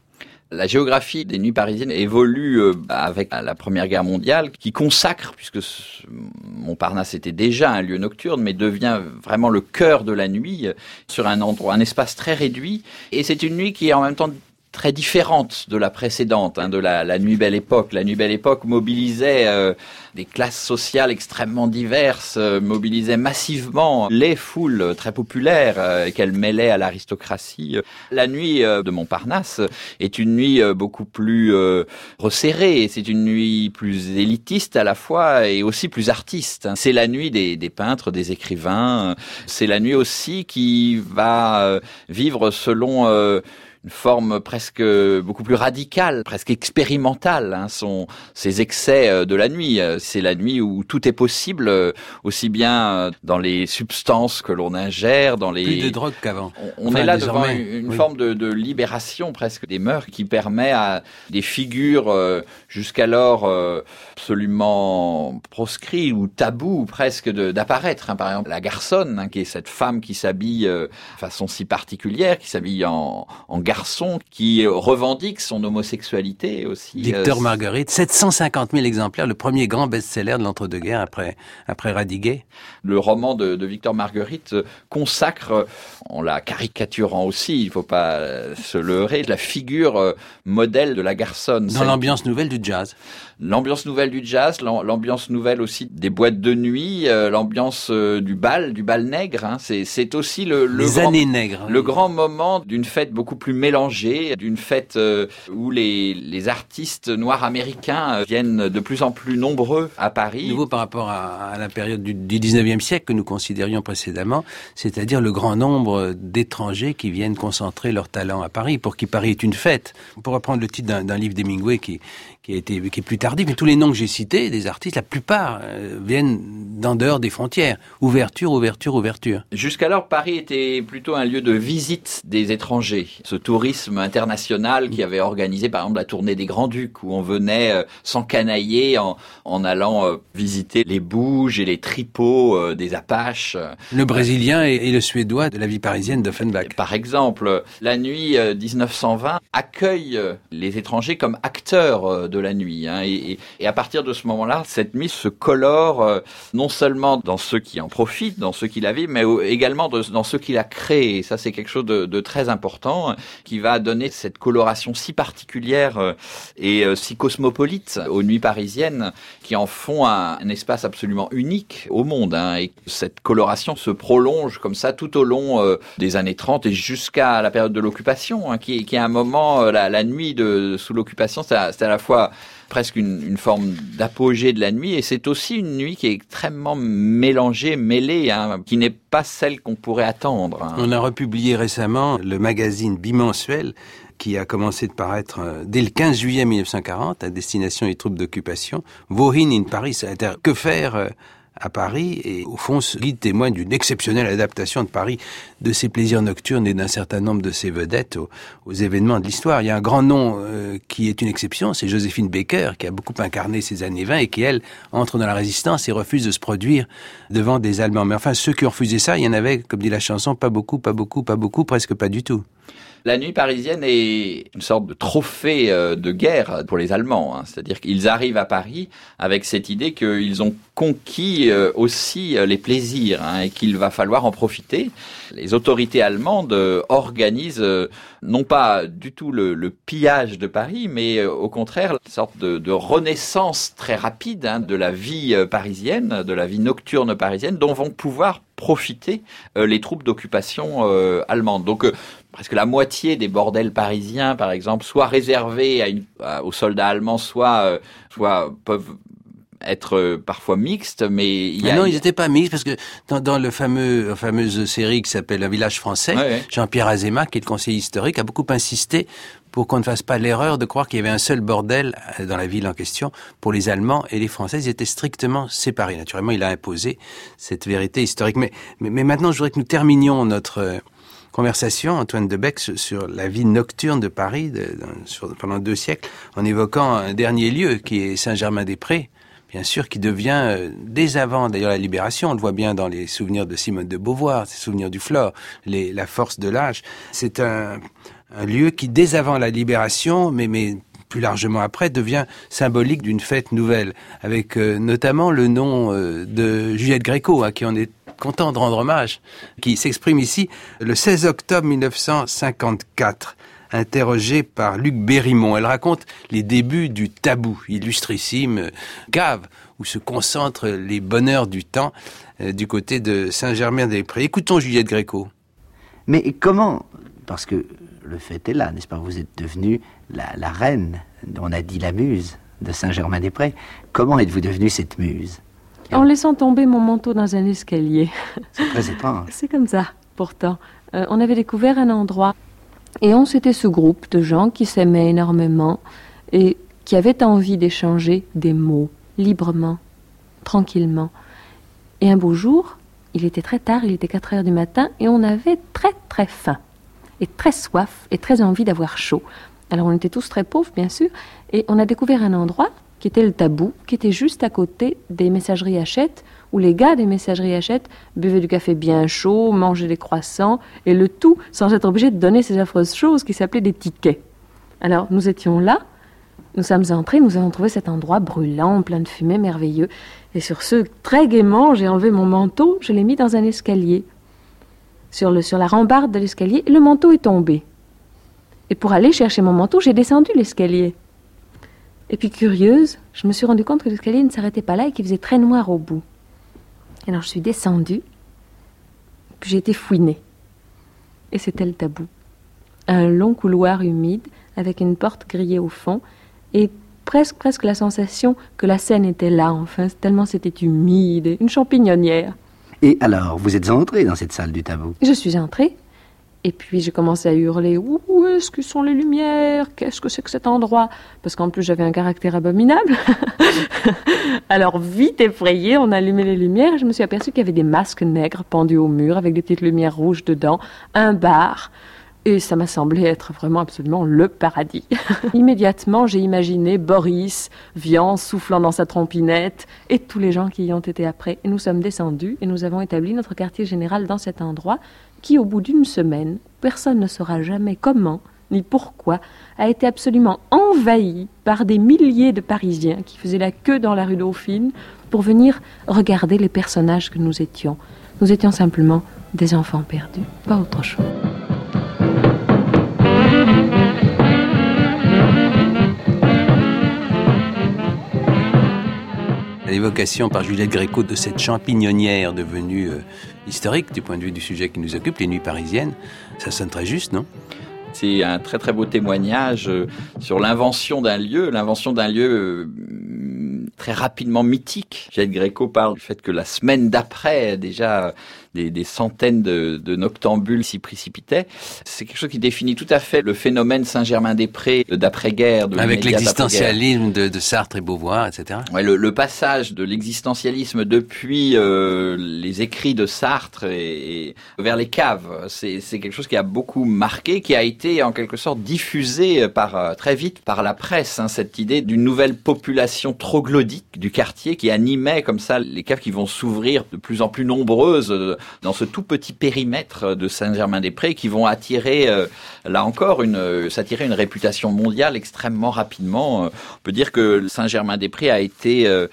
La géographie des nuits parisiennes évolue euh, avec la Première Guerre mondiale, qui consacre, puisque Montparnasse était déjà un lieu nocturne, mais devient vraiment le cœur de la nuit, sur un endroit, un espace très réduit. Et c'est une nuit qui est en même temps très différente de la précédente, hein, de la, la Nuit Belle Époque. La Nuit Belle Époque mobilisait euh, des classes sociales extrêmement diverses, euh, mobilisait massivement les foules très populaires euh, qu'elle mêlait à l'aristocratie. La nuit euh, de Montparnasse est une nuit euh, beaucoup plus euh, resserrée, c'est une nuit plus élitiste à la fois et aussi plus artiste. C'est la nuit des, des peintres, des écrivains, c'est la nuit aussi qui va euh, vivre selon... Euh, une forme presque beaucoup plus radicale, presque expérimentale, hein, sont ces excès de la nuit. C'est la nuit où tout est possible, aussi bien dans les substances que l'on ingère, dans les... Plus de drogue qu'avant. On, on enfin, est là désormais, devant une, une oui. forme de, de libération presque des mœurs qui permet à des figures euh, jusqu'alors euh, absolument proscrites ou tabous presque de, d'apparaître. Hein. Par exemple, la garçonne, hein, qui est cette femme qui s'habille euh, de façon si particulière, qui s'habille en, en garçon, garçon qui revendique son homosexualité aussi. Victor Marguerite, sept cent cinquante mille exemplaires, le premier grand best-seller de l'entre-deux-guerres après, après Radiguet. Le roman de, de Victor Marguerite consacre, en la caricaturant aussi, il ne faut pas se leurrer, la figure modèle de la garçonne. Dans l'ambiance nouvelle du jazz. L'ambiance nouvelle du jazz, l'ambiance nouvelle aussi des boîtes de nuit, l'ambiance du bal, du bal nègre. Hein. C'est, c'est aussi le, le, Les grand, années nègres. le grand moment d'une fête beaucoup plus mélangée, d'une fête euh, où les, les artistes noirs américains viennent de plus en plus nombreux à Paris. Nouveau par rapport à, à la période du, du dix-neuvième siècle que nous considérions précédemment, c'est-à-dire le grand nombre d'étrangers qui viennent concentrer leur talent à Paris, pour qui Paris est une fête. On pourrait prendre le titre d'un, d'un livre d'Hemingway qui, qui, a été, qui est plus tardif, mais tous les noms que j'ai cités, des artistes, la plupart euh, viennent d'en dehors des frontières. Ouverture, ouverture, ouverture. Jusqu'alors, Paris était plutôt un lieu de visite des étrangers. Ce tourisme international qui avait organisé par exemple la tournée des Grands-Ducs, où on venait euh, s'encanailler en, en allant euh, visiter les bouges et les tripots euh, des Apaches. Le Brésilien et, et le Suédois de la vie parisienne d'Offenbach. Par exemple, la nuit euh, dix-neuf cent vingt accueille euh, les étrangers comme acteurs euh, de la nuit. Hein, et, et à partir de ce moment-là, cette nuit se colore euh, non seulement dans ceux qui en profitent, dans ceux qui la vivent, mais également de, dans ceux qui la créent. Et ça, c'est quelque chose de, de très important, qui va donner cette coloration si particulière euh, et euh, si cosmopolite aux nuits parisiennes, qui en font un, un espace absolument unique au monde. Hein, et cette coloration se prolonge comme ça tout au long euh, des années trente et jusqu'à la période de l'occupation, hein, qui, qui est un moment, euh, la, la nuit de, sous l'occupation, c'est à, c'est à la fois presque une, une forme d'apogée de la nuit, et c'est aussi une nuit qui est extrêmement mélangée, mêlée, hein, qui n'est pas celle qu'on pourrait attendre. Hein. On a republié récemment le magazine bimensuel qui a commencé de paraître dès le quinze juillet mille neuf cent quarante à destination des troupes d'occupation, Wohin in Paris, c'est-à-dire que faire à Paris, et au fond ce guide témoigne d'une exceptionnelle adaptation de Paris, de ses plaisirs nocturnes et d'un certain nombre de ses vedettes aux, aux événements de l'histoire. Il y a un grand nom euh, qui est une exception, c'est Joséphine Baker, qui a beaucoup incarné ces années vingt et qui, elle, entre dans la résistance et refuse de se produire devant des Allemands. Mais enfin, ceux qui ont refusé ça, il y en avait, comme dit la chanson, pas beaucoup, pas beaucoup, pas beaucoup, presque pas du tout. La nuit parisienne est une sorte de trophée de guerre pour les Allemands. Hein. C'est-à-dire qu'ils arrivent à Paris avec cette idée qu'ils ont conquis aussi les plaisirs, hein, et qu'il va falloir en profiter. Les autorités allemandes organisent non pas du tout le, le pillage de Paris, mais au contraire une sorte de, de renaissance très rapide, hein, de la vie parisienne, de la vie nocturne parisienne, dont vont pouvoir profiter euh, les troupes d'occupation euh, allemandes. Donc euh, presque la moitié des bordels parisiens, par exemple, soit réservés à une, à, aux soldats allemands, soit, euh, soit peuvent être euh, parfois mixtes, mais il y a... Mais non, ils n'étaient pas mixtes, parce que dans, dans le fameux, la fameuse série qui s'appelle Un village français, ouais, ouais. Jean-Pierre Azéma, qui est le conseiller historique, a beaucoup insisté pour qu'on ne fasse pas l'erreur de croire qu'il y avait un seul bordel dans la ville en question pour les Allemands et les Français. Ils étaient strictement séparés. Naturellement, il a imposé cette vérité historique. Mais, mais, mais maintenant, je voudrais que nous terminions notre conversation, Antoine Debec, sur la vie nocturne de Paris de, de, sur, pendant deux siècles, en évoquant un dernier lieu qui est Saint-Germain-des-Prés, bien sûr, qui devient, euh, dès avant d'ailleurs la Libération, on le voit bien dans les souvenirs de Simone de Beauvoir, ses souvenirs du Flore, les, la force de l'âge. C'est un, un lieu qui, dès avant la Libération, mais, mais plus largement après, devient symbolique d'une fête nouvelle, avec euh, notamment le nom euh, de Juliette Gréco, à qui on est content de rendre hommage, qui s'exprime ici le seize octobre mille neuf cent cinquante-quatre. Interrogée par Luc Bérimont. Elle raconte les débuts du tabou, illustrissime cave, où se concentrent les bonheurs du temps euh, du côté de Saint-Germain-des-Prés. Écoutons Juliette Gréco. Mais comment, parce que le fait est là, n'est-ce pas, vous êtes devenue la, la reine, on a dit la muse de Saint-Germain-des-Prés. Comment êtes-vous devenue cette muse? En laissant tomber mon manteau dans un escalier. C'est très étrange. C'est comme ça, pourtant. Euh, on avait découvert un endroit. Et on s'était ce groupe de gens qui s'aimaient énormément et qui avaient envie d'échanger des mots, librement, tranquillement. Et un beau jour, il était très tard, il était quatre heures du matin, et on avait très très faim, et très soif, et très envie d'avoir chaud. Alors on était tous très pauvres, bien sûr, et on a découvert un endroit qui était le Tabou, qui était juste à côté des messageries Hachette, où les gars des messageries Hachette buvaient du café bien chaud, mangeaient des croissants, et le tout sans être obligés de donner ces affreuses choses qui s'appelaient des tickets. Alors, nous étions là, nous sommes entrés, nous avons trouvé cet endroit brûlant, plein de fumée, merveilleux. Et sur ce, très gaiement, j'ai enlevé mon manteau, je l'ai mis dans un escalier. Sur, le, sur la rambarde de l'escalier, le manteau est tombé. Et pour aller chercher mon manteau, j'ai descendu l'escalier. Et puis, curieuse, je me suis rendu compte que l'escalier ne s'arrêtait pas là et qu'il faisait très noir au bout. Alors je suis descendue, puis j'ai été fouinée. Et c'était le Tabou. Un long couloir humide, avec une porte grillée au fond, et presque, presque la sensation que la scène était là, enfin, tellement c'était humide, une champignonnière. Et alors, vous êtes entrée dans cette salle du Tabou? Je suis entrée, et puis j'ai commencé à hurler « Où est-ce que sont les lumières? Qu'est-ce que c'est que cet endroit ?» Parce qu'en plus, j'avais un caractère abominable. Alors, vite effrayée, on a allumé les lumières et je me suis aperçue qu'il y avait des masques nègres pendus au mur avec des petites lumières rouges dedans, un bar. Et ça m'a semblé être vraiment absolument le paradis. Immédiatement, j'ai imaginé Boris, Vian, soufflant dans sa trompinette, et tous les gens qui y ont été après. Et nous sommes descendus et nous avons établi notre quartier général dans cet endroit qui, au bout d'une semaine, personne ne saura jamais comment ni pourquoi, a été absolument envahi par des milliers de Parisiens qui faisaient la queue dans la rue Dauphine pour venir regarder les personnages que nous étions. Nous étions simplement des enfants perdus, pas autre chose. L'évocation par Juliette Gréco de cette champignonnière devenue euh, historique du point de vue du sujet qui nous occupe, les nuits parisiennes, ça sonne très juste, non ? C'est un très très beau témoignage sur l'invention d'un lieu, l'invention d'un lieu très rapidement mythique. Juliette Gréco parle du fait que la semaine d'après, déjà, des, des centaines de, de noctambules s'y précipitaient. C'est quelque chose qui définit tout à fait le phénomène Saint-Germain-des-Prés d'après-guerre. De Avec l'existentialisme de, de Sartre et Beauvoir, et cetera. Ouais, le, le passage de l'existentialisme depuis euh, les écrits de Sartre et, et vers les caves, c'est, c'est quelque chose qui a beaucoup marqué, qui a été en quelque sorte diffusé par, très vite par la presse, hein, cette idée d'une nouvelle population troglodyte du quartier qui animait comme ça les caves qui vont s'ouvrir de plus en plus nombreuses dans ce tout petit périmètre de Saint-Germain-des-Prés, qui vont attirer, euh, là encore, une, s'attirer une réputation mondiale extrêmement rapidement. On peut dire que Saint-Germain-des-Prés a été... Euh,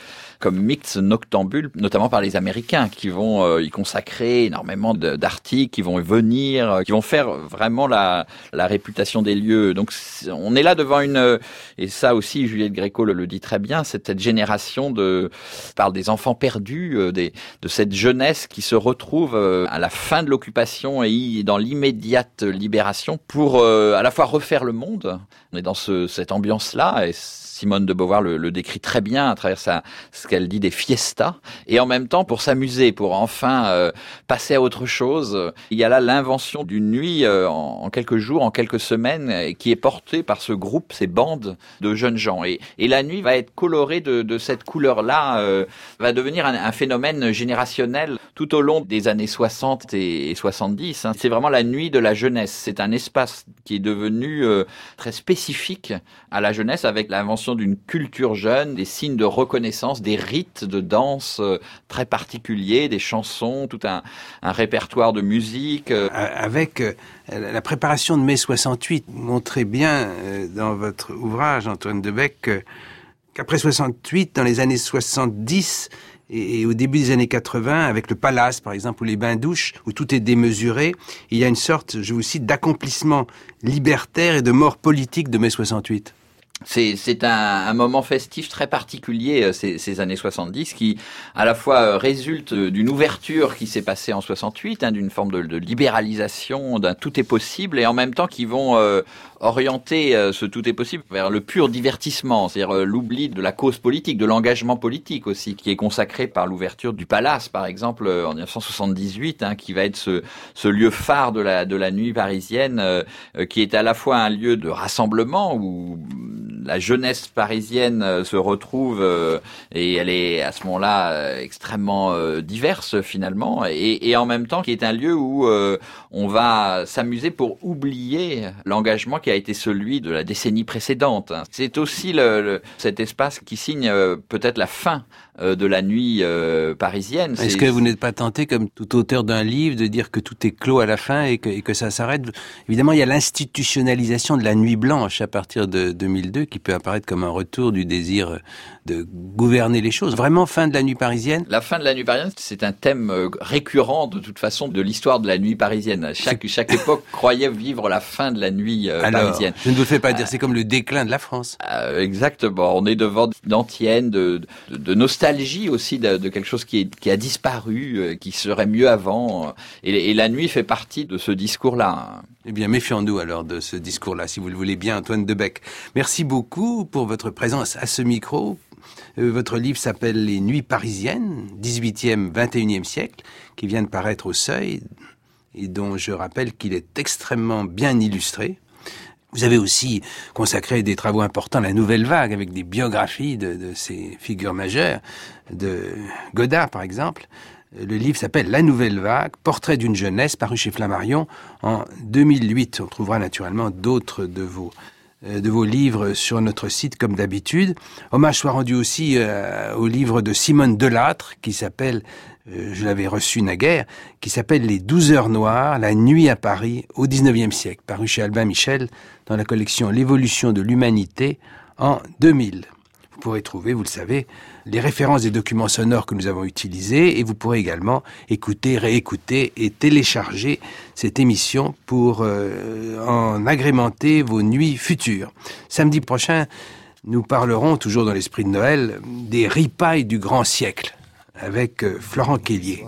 comme mix noctambule, notamment par les Américains, qui vont euh, y consacrer énormément de, d'articles, qui vont y venir, euh, qui vont faire vraiment la, la réputation des lieux. Donc on est là devant une, et ça aussi Juliette Gréco le, le dit très bien, c'est cette génération de, on parle des enfants perdus, euh, des, de cette jeunesse qui se retrouve euh, à la fin de l'occupation et y, dans l'immédiate libération pour euh, à la fois refaire le monde. On est dans ce, cette ambiance-là, et Simone de Beauvoir le, le décrit très bien à travers sa, ce qu'elle dit des fiestas, et en même temps pour s'amuser, pour enfin euh, passer à autre chose. Il y a là l'invention d'une nuit euh, en, en quelques jours, en quelques semaines, et qui est portée par ce groupe, ces bandes de jeunes gens. Et, et la nuit va être colorée de, de cette couleur-là, euh, va devenir un, un phénomène générationnel tout au long des années soixante et soixante-dix. Hein. C'est vraiment la nuit de la jeunesse. C'est un espace qui est devenu euh, très spécifique à la jeunesse, avec l'invention d'une culture jeune, des signes de reconnaissance, des rites de danse euh, très particuliers, des chansons, tout un, un répertoire de musique. Euh. Avec euh, la préparation de mai soixante-huit, vous montrez bien euh, dans votre ouvrage, Antoine Debec, euh, qu'après soixante-huit, dans les années soixante-dix et, et au début des années quatre-vingts, avec le Palace par exemple, ou les bains-douches, où tout est démesuré, il y a une sorte, je vous cite, d'accomplissement libertaire et de mort politique de mai soixante-huit. C'est, c'est un, un moment festif très particulier, ces, ces années soixante-dix, qui à la fois résulte d'une ouverture qui s'est passée en soixante-huit, hein, d'une forme de, de libéralisation, d'un tout est possible, et en même temps qui vont euh, orienter euh, ce tout est possible vers le pur divertissement, c'est-à-dire euh, l'oubli de la cause politique, de l'engagement politique aussi, qui est consacré par l'ouverture du Palace, par exemple, euh, en dix-neuf cent soixante-dix-huit, hein, qui va être ce, ce lieu phare de la, de la nuit parisienne, euh, euh, qui est à la fois un lieu de rassemblement où la jeunesse parisienne se retrouve euh, et elle est à ce moment-là euh, extrêmement euh, diverse finalement, et, et en même temps qui est un lieu où euh, on va s'amuser pour oublier l'engagement qui a été celui de la décennie précédente. C'est aussi le, le, cet espace qui signe euh, peut-être la fin euh, de la nuit euh, parisienne. Est-ce c'est... que vous n'êtes pas tenté, comme tout auteur d'un livre, de dire que tout est clos à la fin et que, et que ça s'arrête? Évidemment, il y a l'institutionnalisation de la nuit blanche à partir de deux mille deux qui peut apparaître comme un retour du désir de gouverner les choses. Vraiment, fin de la nuit parisienne? La fin de la nuit parisienne, c'est un thème récurrent de toute façon de l'histoire de la nuit parisienne. Chaque, chaque époque croyait vivre la fin de la nuit euh, Alors, parisienne. Je ne vous fais pas dire, c'est comme le déclin de la France. Euh, exactement. On est devant d'antienne, de, de, de nostalgie aussi de, de quelque chose qui, est, qui a disparu, euh, qui serait mieux avant. Et, et la nuit fait partie de ce discours-là. Eh bien, méfions-nous alors de ce discours-là, si vous le voulez bien, Antoine Debec. Merci beaucoup pour votre présence à ce micro. Euh, votre livre s'appelle « Les nuits parisiennes, dix-huitième vingt et unième siècle », qui vient de paraître au Seuil, et dont je rappelle qu'il est extrêmement bien illustré. Vous avez aussi consacré des travaux importants à la Nouvelle Vague, avec des biographies de, de ces figures majeures, de Godard par exemple. Le livre s'appelle « La Nouvelle Vague, portrait d'une jeunesse », paru chez Flammarion en deux mille huit. On trouvera naturellement d'autres de vos, euh, de vos livres sur notre site, comme d'habitude. Hommage soit rendu aussi euh, au livre de Simone Delattre, qui s'appelle, euh, je l'avais reçu naguère, qui s'appelle « Les douze heures noires, la nuit à Paris au dix-neuvième siècle », paru chez Albin Michel dans la collection « L'évolution de l'humanité » en deux mille. Vous pourrez trouver, vous le savez, les références des documents sonores que nous avons utilisés, et vous pourrez également écouter, réécouter et télécharger cette émission pour euh, en agrémenter vos nuits futures. Samedi prochain, nous parlerons, toujours dans l'esprit de Noël, des ripailles du grand siècle, avec euh, Florent Kellier.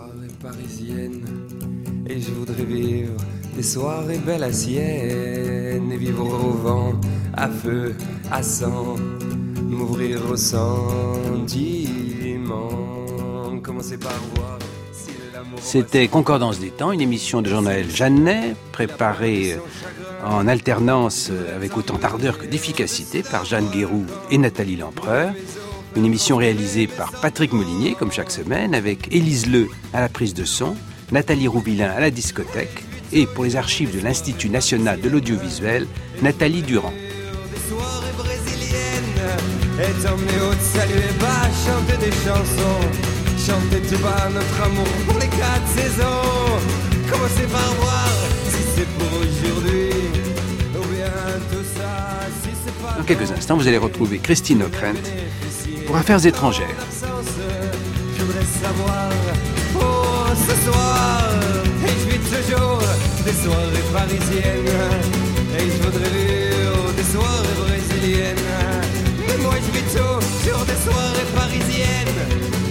Et je voudrais vivre des soirées belles à Sienne, et vivre au vent, à feu, à sang, m'ouvrir au sentiment, commencer par voir si l'amour... C'était Concordance des temps, une émission de Jean-Noël Jeannet, préparée en alternance avec autant d'ardeur que d'efficacité par Jeanne Guéroux et Nathalie Lempereur. Une émission réalisée par Patrick Molinier, comme chaque semaine, avec Élise Leu à la prise de son, Nathalie Roubilain à la discothèque, et pour les archives de l'Institut national de l'audiovisuel, Nathalie Durand. Et t'emmener au saluer bas, chanter des chansons, chanter tout bas notre amour pour les quatre saisons. Commencez par voir si c'est pour aujourd'hui, ou bien tout ça, si c'est pas... Dans quelques instants, vous allez retrouver Christine Ockrent pour Affaires étrangères. voudrais savoir. Oh, ce soir, et je vis toujours des soirées parisiennes. Et je voudrais vivre des soirées brésiliennes. Mais moi je vis toujours des soirées parisiennes.